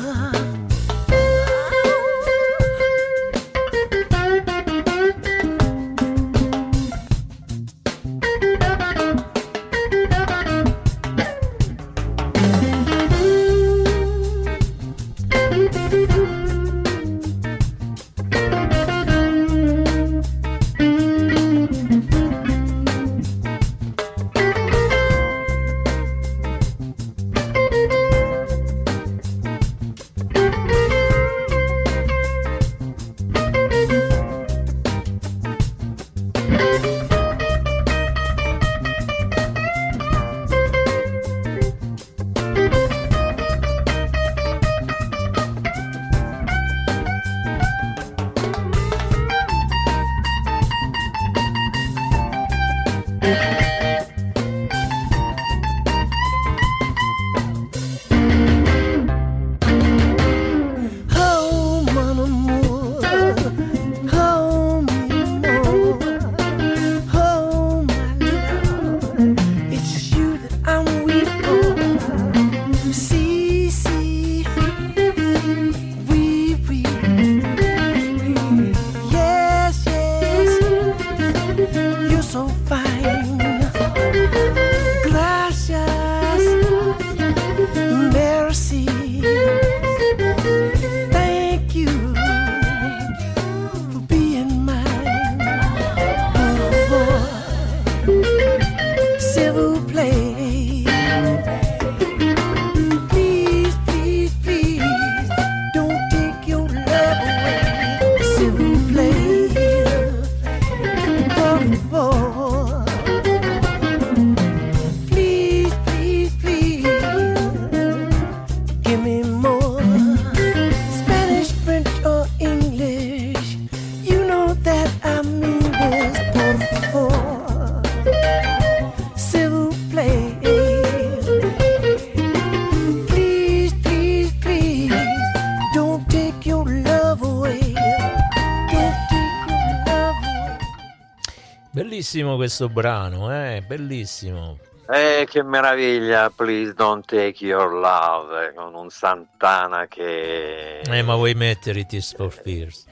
Bellissimo questo brano, bellissimo. Che meraviglia, Please Don't Take Your Love, con un Santana che... ma vuoi mettere i Tears for Fears?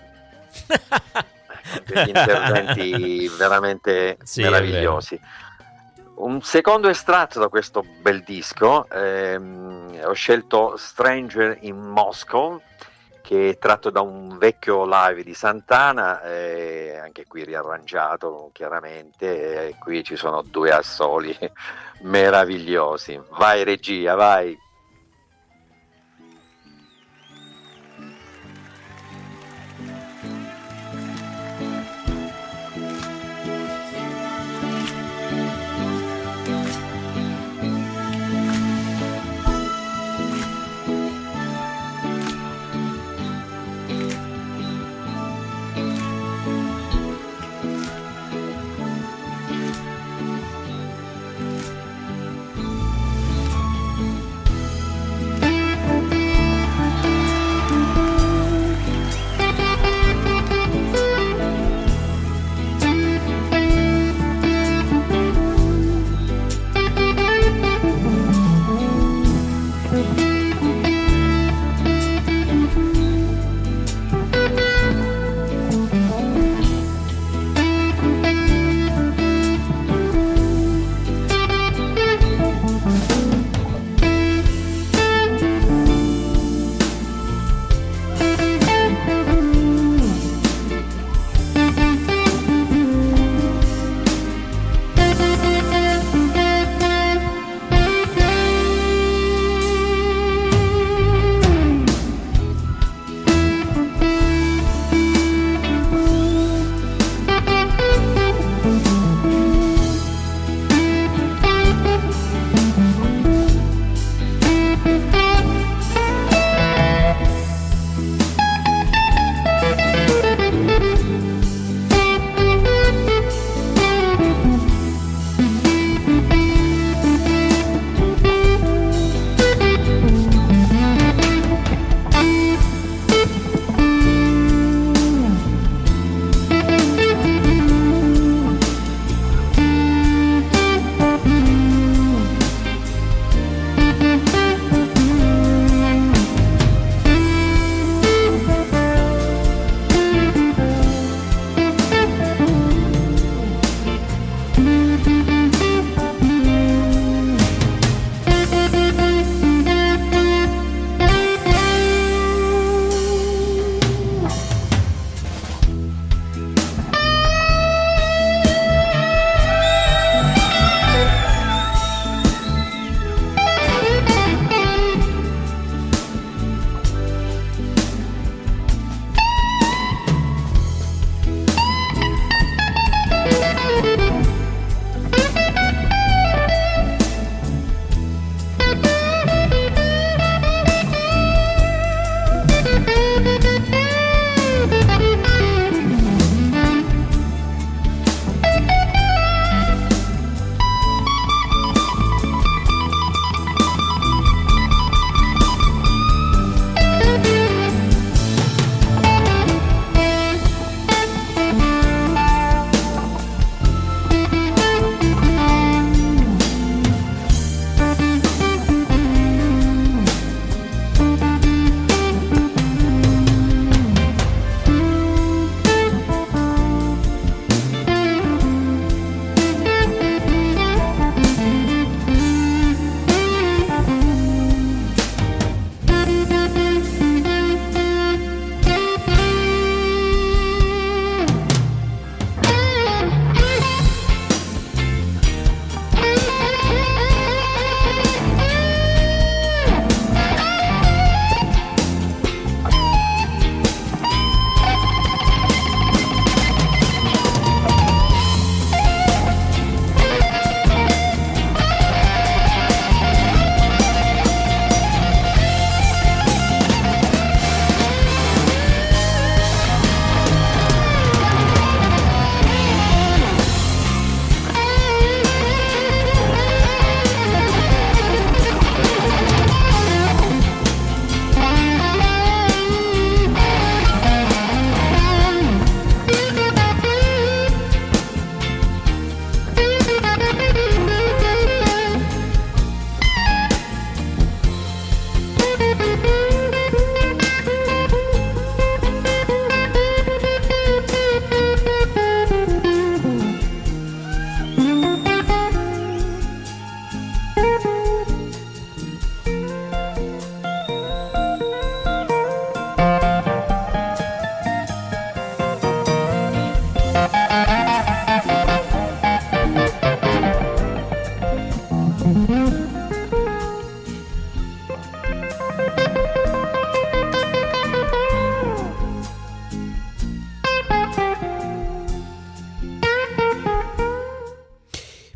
Degli interventi veramente meravigliosi. Un secondo estratto da questo bel disco, ho scelto Stranger in Moscow, che è tratto da un vecchio live di Santana, anche qui riarrangiato chiaramente, e qui ci sono due assoli meravigliosi. Vai regia, vai!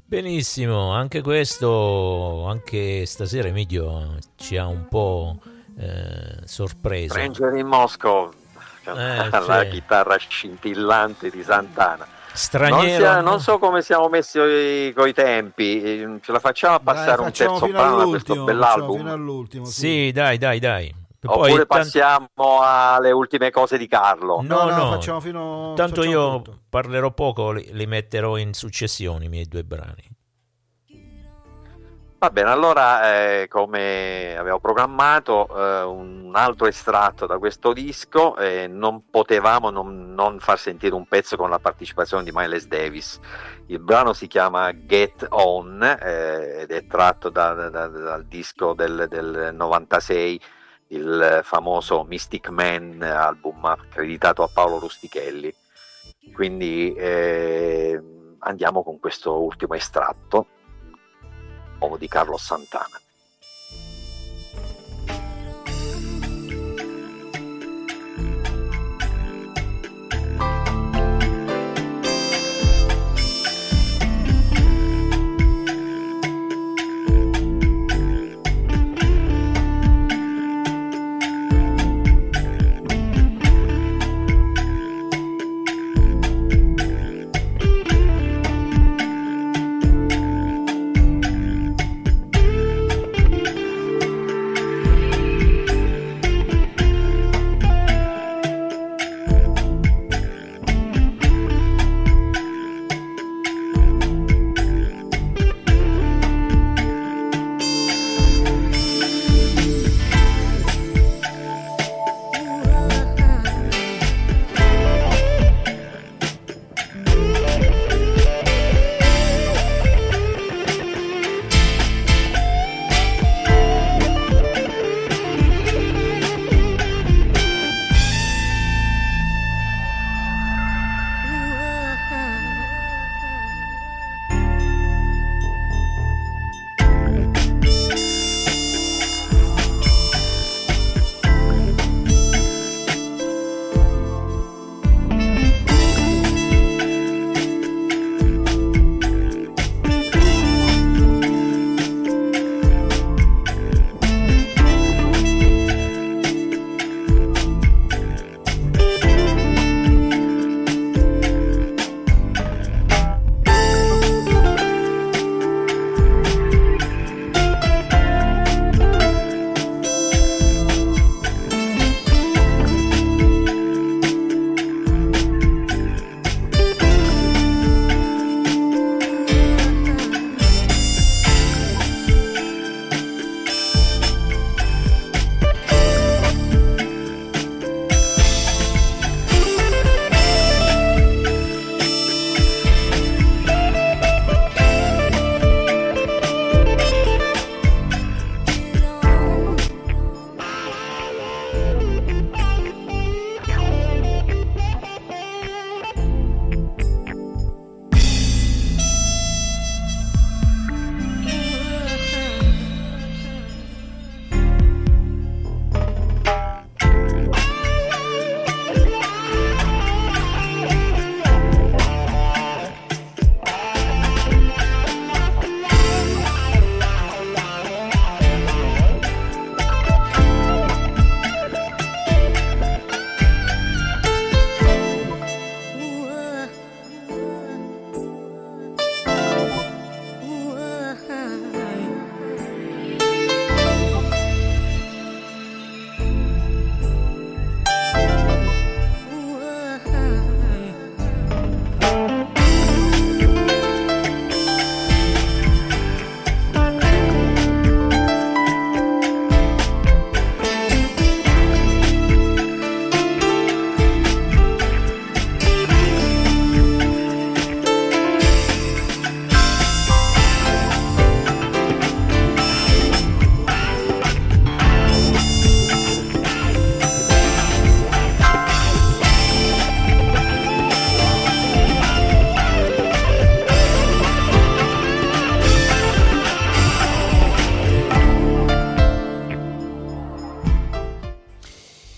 Benissimo, anche questo, anche stasera Emilio ci ha un po' sorpreso. Stranger in Moscow, la chitarra scintillante di Santana. Straniero, non so come siamo messi coi tempi, ce la facciamo a passare un terzo brano da questo bell'album? Fino all'ultimo, sì, dai. Oppure passiamo alle ultime cose di Carlo? No, facciamo fino. Tanto facciamo io tutto. parlerò poco, li metterò in successione i miei due brani. Va bene, allora come avevo programmato un altro estratto da questo disco, non potevamo non far sentire un pezzo con la partecipazione di Miles Davis. Il brano si chiama Get On ed è tratto dal disco del 96, il famoso Mystic Man, album accreditato a Paolo Rustichelli. Quindi andiamo con questo ultimo estratto di Carlos Santana.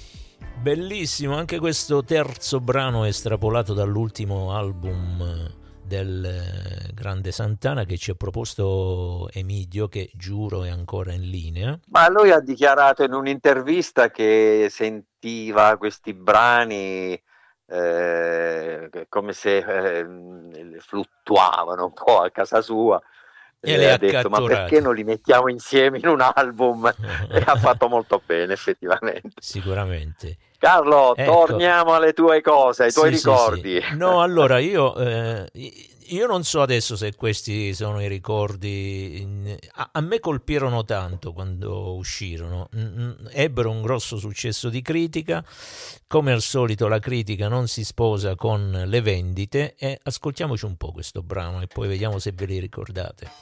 Bellissimo anche questo terzo brano estrapolato dall'ultimo album del grande Santana che ci ha proposto Emidio, che giuro è ancora in linea. Ma lui ha dichiarato in un'intervista che sentiva questi brani come se fluttuavano un po' a casa sua. E le Ha detto: ma perché non li mettiamo insieme in un album? E ha fatto molto bene, effettivamente. Sicuramente. Carlo, Ecco. Torniamo alle tue cose, ai tuoi Sì, ricordi. sì. No, allora io non so adesso se questi sono i ricordi. A me colpirono tanto quando uscirono. Ebbero un grosso successo di critica. Come al solito la critica non si sposa con le vendite, e ascoltiamoci un po' questo brano e poi vediamo se ve li ricordate.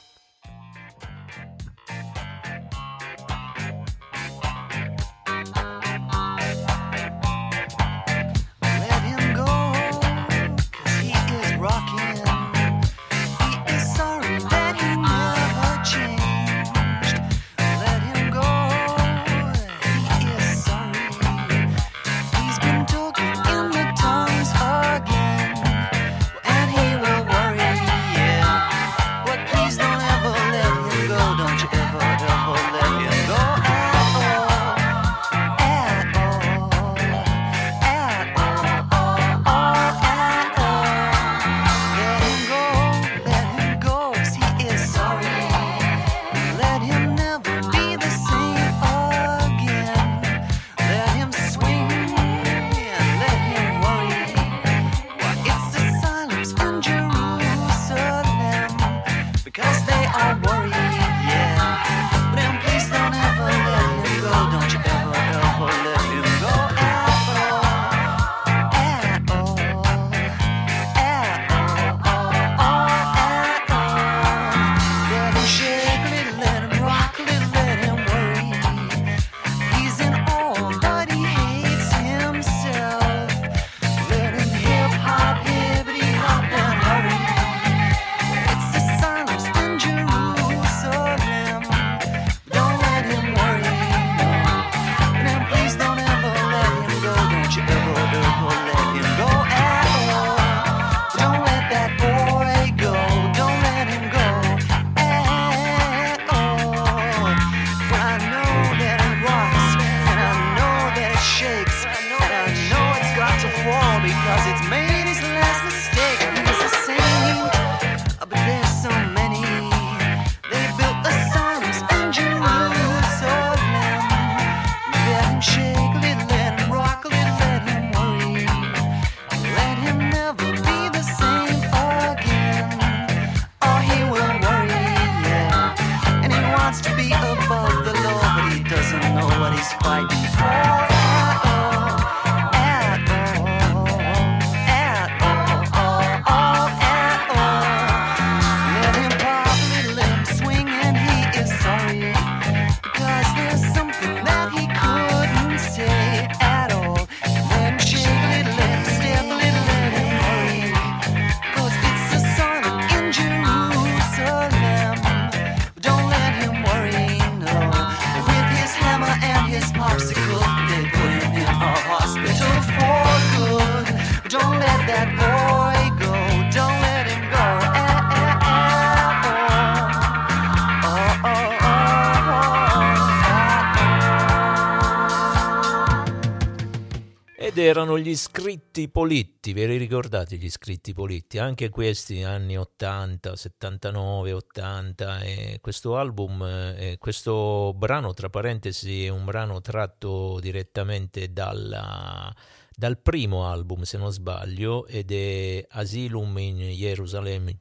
Erano gli Scritti Politti, ve li ricordate gli Scritti Politti? Anche questi anni 80, 79, 80, e questo album, questo brano, tra parentesi, è un brano tratto direttamente dal primo album, se non sbaglio, ed è Asylum in Gerusalemme,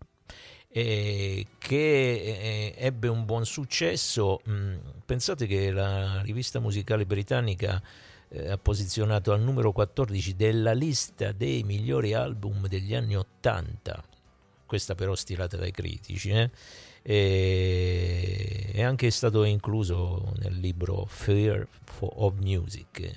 che ebbe un buon successo. Pensate che la rivista musicale britannica ha posizionato al numero 14 della lista dei migliori album degli anni 80, questa però stilata dai critici, è anche stato incluso nel libro Fear of Music,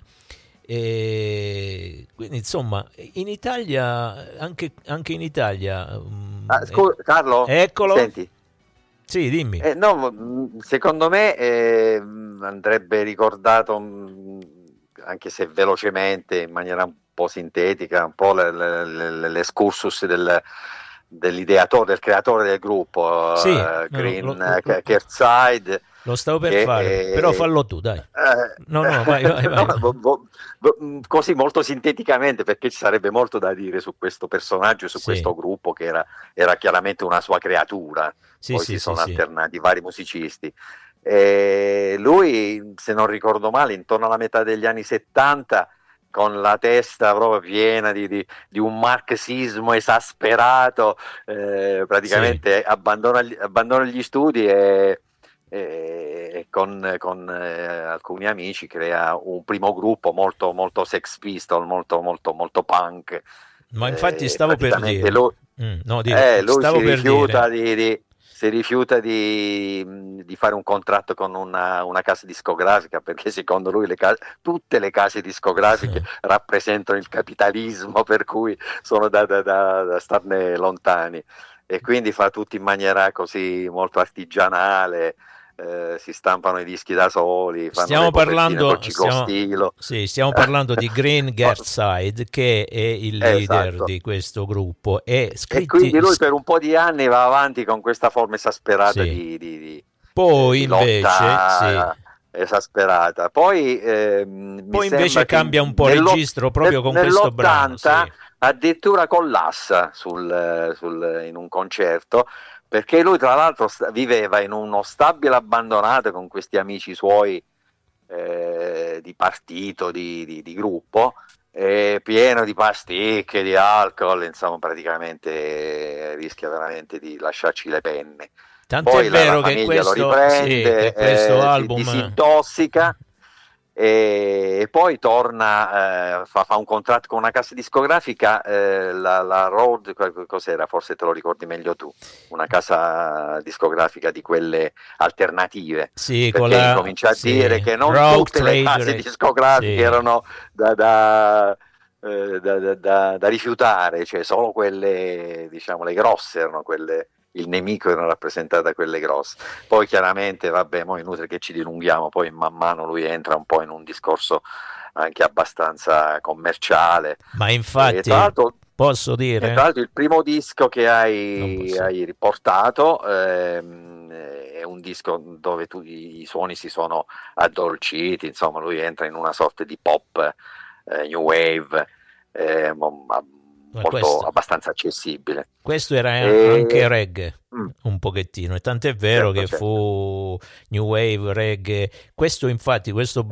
e quindi insomma in Italia, anche in Italia, Carlo, eccolo, senti. Sì, dimmi. No, secondo me andrebbe ricordato, anche se velocemente, in maniera un po' sintetica, un po' l'escursus dell'ideatore, del creatore del gruppo, Sì, Kerside. Lo stavo per fare, però fallo tu, dai. No, vai. Così molto sinteticamente, perché ci sarebbe molto da dire su questo personaggio, su questo gruppo che era chiaramente una sua creatura. Poi si sono alternati vari musicisti. Lui, se non ricordo male, intorno alla metà degli anni 70, con la testa proprio piena di un marxismo esasperato, praticamente abbandona gli studi e con alcuni amici crea un primo gruppo molto, molto Sex Pistol, molto, molto, molto punk. Ma infatti stavo per dire, lui stavo si rifiuta di fare un contratto con una casa discografica, perché secondo lui tutte le case discografiche rappresentano il capitalismo, per cui sono da starne lontani, e quindi fa tutto in maniera così molto artigianale. Si stampano i dischi da soli, stiamo parlando di Green Gerside, che è il leader di questo gruppo, e quindi lui per un po' di anni va avanti con questa forma esasperata di lotta esasperata. Poi invece cambia un po' registro proprio con questo brano. Addirittura collassa in un concerto, perché lui tra l'altro viveva in uno stabile abbandonato con questi amici suoi di partito, di gruppo, pieno di pasticche, di alcol, insomma praticamente rischia veramente di lasciarci le penne. Tant'è Poi vero la che famiglia lo riprende, questo album si disintossica, e poi torna, fa un contratto con una casa discografica, la Road, cos'era? Forse te lo ricordi meglio tu, una casa discografica di quelle alternative, perché incomincia a dire che non tutte le case discografiche erano da rifiutare, cioè solo quelle, diciamo, le grosse erano quelle. Il nemico era rappresentato da quelle grosse. Poi chiaramente, vabbè, mo è inutile che ci dilunghiamo, poi man mano lui entra un po' in un discorso anche abbastanza commerciale. Ma infatti, posso dire? Tra l'altro il primo disco che hai riportato è un disco dove i suoni si sono addolciti, insomma lui entra in una sorta di pop, new wave, abbastanza accessibile. Questo era anche reggae un pochettino, e tant'è vero che fu new wave, reggae. Questo infatti, questo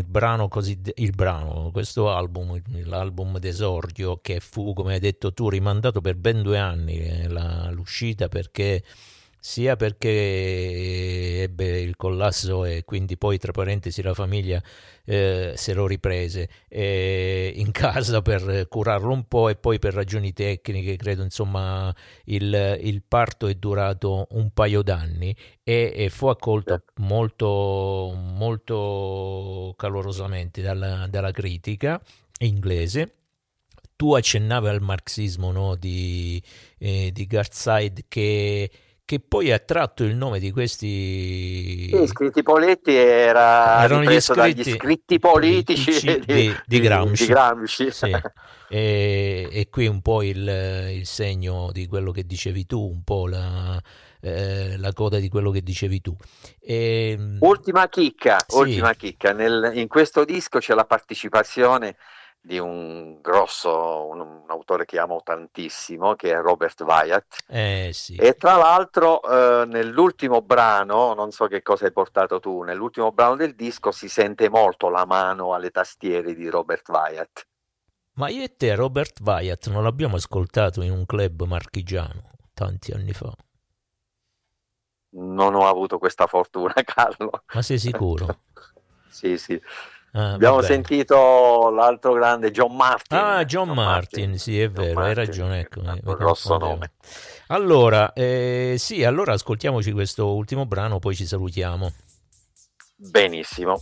l'album d'esordio, che fu, come hai detto tu, rimandato per ben 2 anni l'uscita, perché ebbe il collasso, e quindi poi, tra parentesi, la famiglia se lo riprese in casa per curarlo un po', e poi per ragioni tecniche, credo, insomma, il parto è durato un paio d'anni, e fu accolto molto, molto calorosamente dalla critica inglese. Tu accennavi al marxismo, no, di Garside, che poi ha tratto il nome di questi scritti Poletti, erano dagli scritti politici di Gramsci. Sì. E qui un po' il segno di quello che dicevi tu, un po' la coda di quello che dicevi tu. Ultima chicca, in questo disco c'è la partecipazione di un autore che amo tantissimo, che è Robert Wyatt, e tra l'altro nell'ultimo brano, non so che cosa hai portato tu, nell'ultimo brano del disco si sente molto la mano alle tastiere di Robert Wyatt. Ma io e te Robert Wyatt non l'abbiamo ascoltato in un club marchigiano tanti anni fa? Non ho avuto questa fortuna, Carlo. Ma sei sicuro? Sì. Abbiamo sentito l'altro grande, John Martin. John Martin, sì, è vero, hai ragione. Ecco, un grosso nome. Allora, allora ascoltiamoci questo ultimo brano, poi ci salutiamo. Benissimo.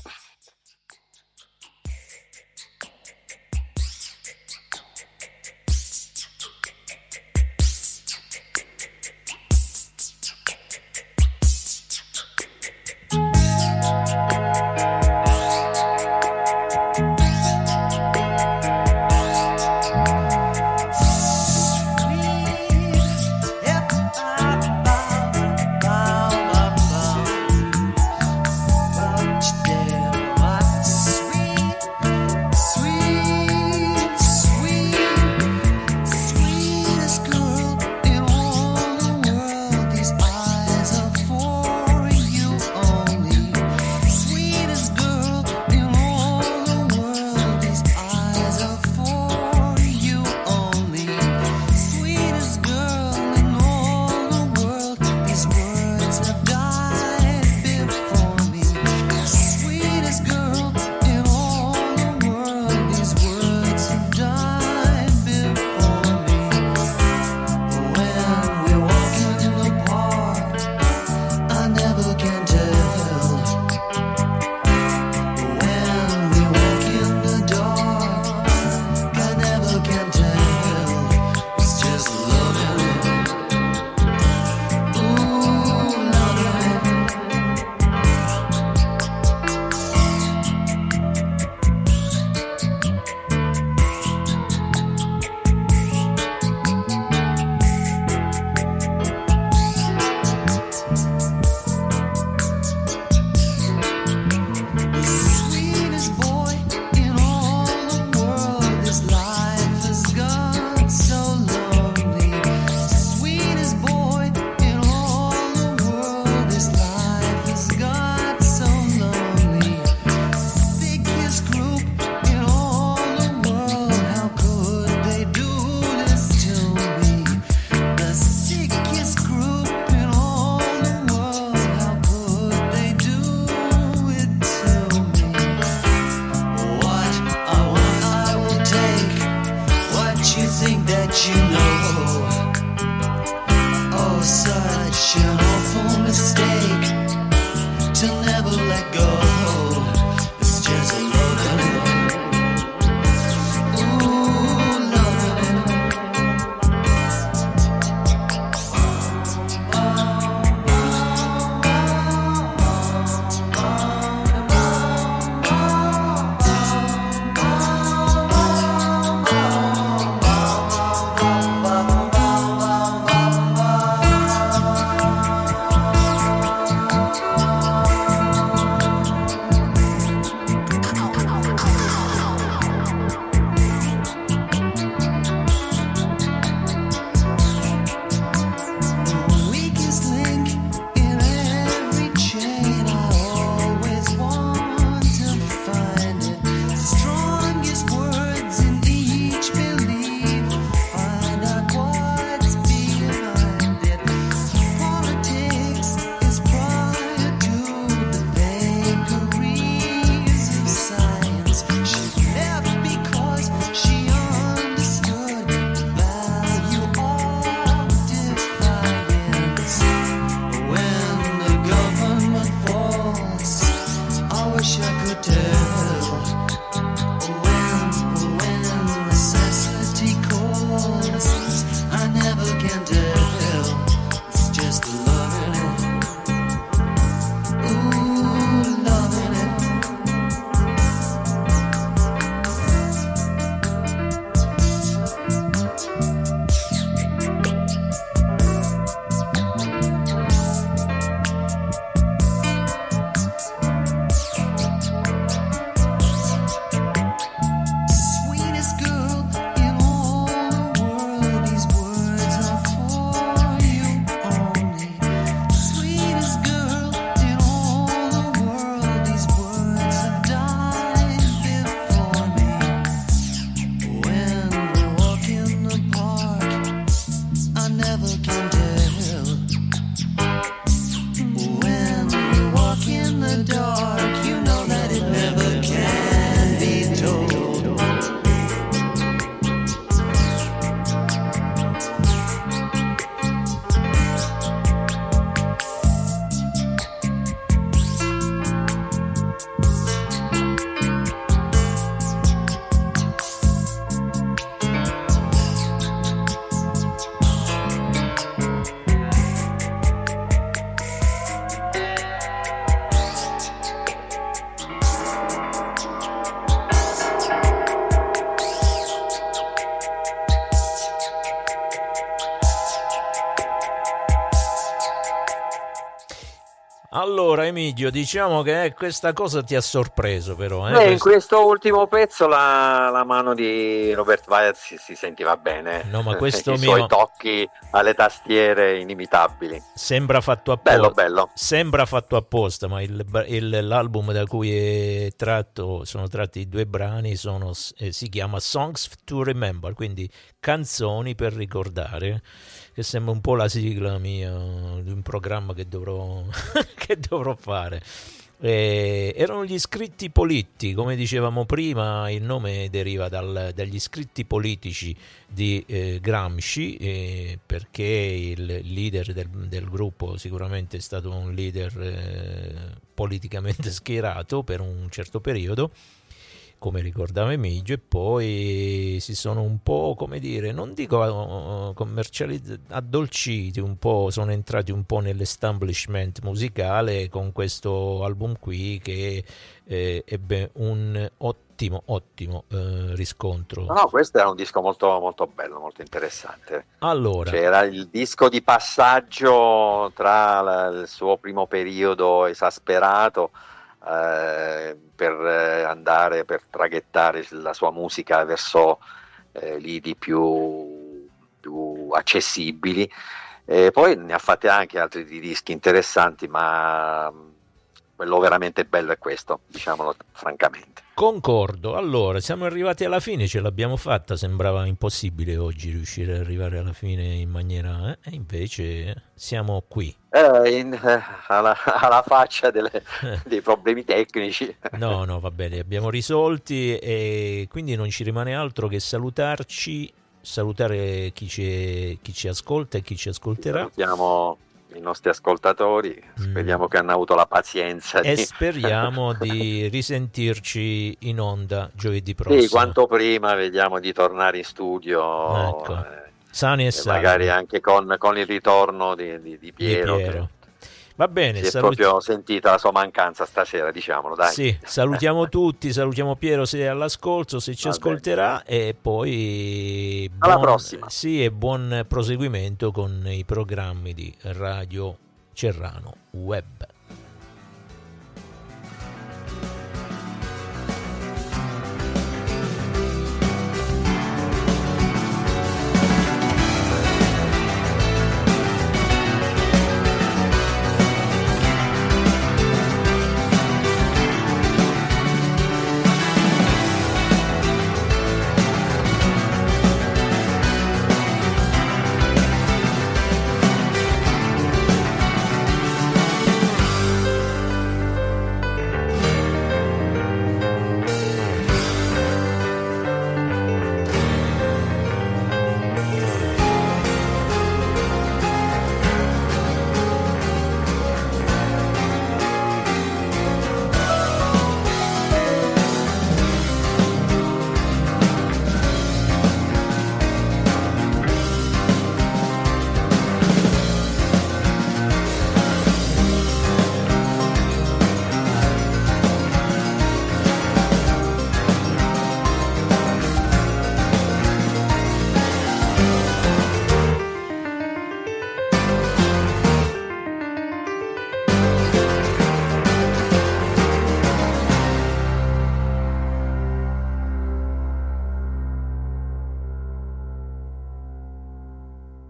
Allora Emilio, diciamo che questa cosa ti ha sorpreso però. In questo ultimo pezzo la mano di Robert Wyatt si sentiva bene. No, ma questo i suoi tocchi alle tastiere inimitabili. Sembra fatto apposta. Bello. Sembra fatto apposta, ma l'album da cui sono tratti i 2 brani si chiama Songs to Remember, quindi canzoni per ricordare, che sembra un po' la sigla mia di un programma che dovrò che dovrò fare. Erano gli scritti politici, come dicevamo prima, il nome deriva dagli scritti politici di Gramsci, perché il leader del gruppo sicuramente è stato un leader politicamente schierato per un certo periodo, come ricordava Emilio, e poi si sono un po', come dire, non dico addolciti un po', sono entrati un po' nell'establishment musicale con questo album qui che ebbe un ottimo riscontro. No, questo era un disco molto, molto bello, molto interessante. Allora, c'era il disco di passaggio tra il suo primo periodo esasperato per traghettare la sua musica verso lidi più accessibili, e poi ne ha fatti anche altri di dischi interessanti, ma quello veramente bello è questo, diciamolo francamente. Concordo. Allora, siamo arrivati alla fine, ce l'abbiamo fatta, sembrava impossibile oggi riuscire ad arrivare alla fine in maniera, e invece siamo qui. Alla faccia dei problemi tecnici. No, va bene, li abbiamo risolti, e quindi non ci rimane altro che salutare chi ci ascolta e chi ci ascolterà. Salutiamo i nostri ascoltatori, speriamo che hanno avuto la pazienza e speriamo di risentirci in onda giovedì prossimo. Sì, quanto prima, vediamo di tornare in studio, ecco, sani e salvi, magari anche con il ritorno di Piero. Va bene, si è proprio sentita la sua mancanza stasera, diciamolo, dai. Sì, salutiamo tutti, salutiamo Piero se è all'ascolto, se ci ascolterà, e poi alla prossima. Sì, e buon proseguimento con i programmi di Radio Cerrano Web.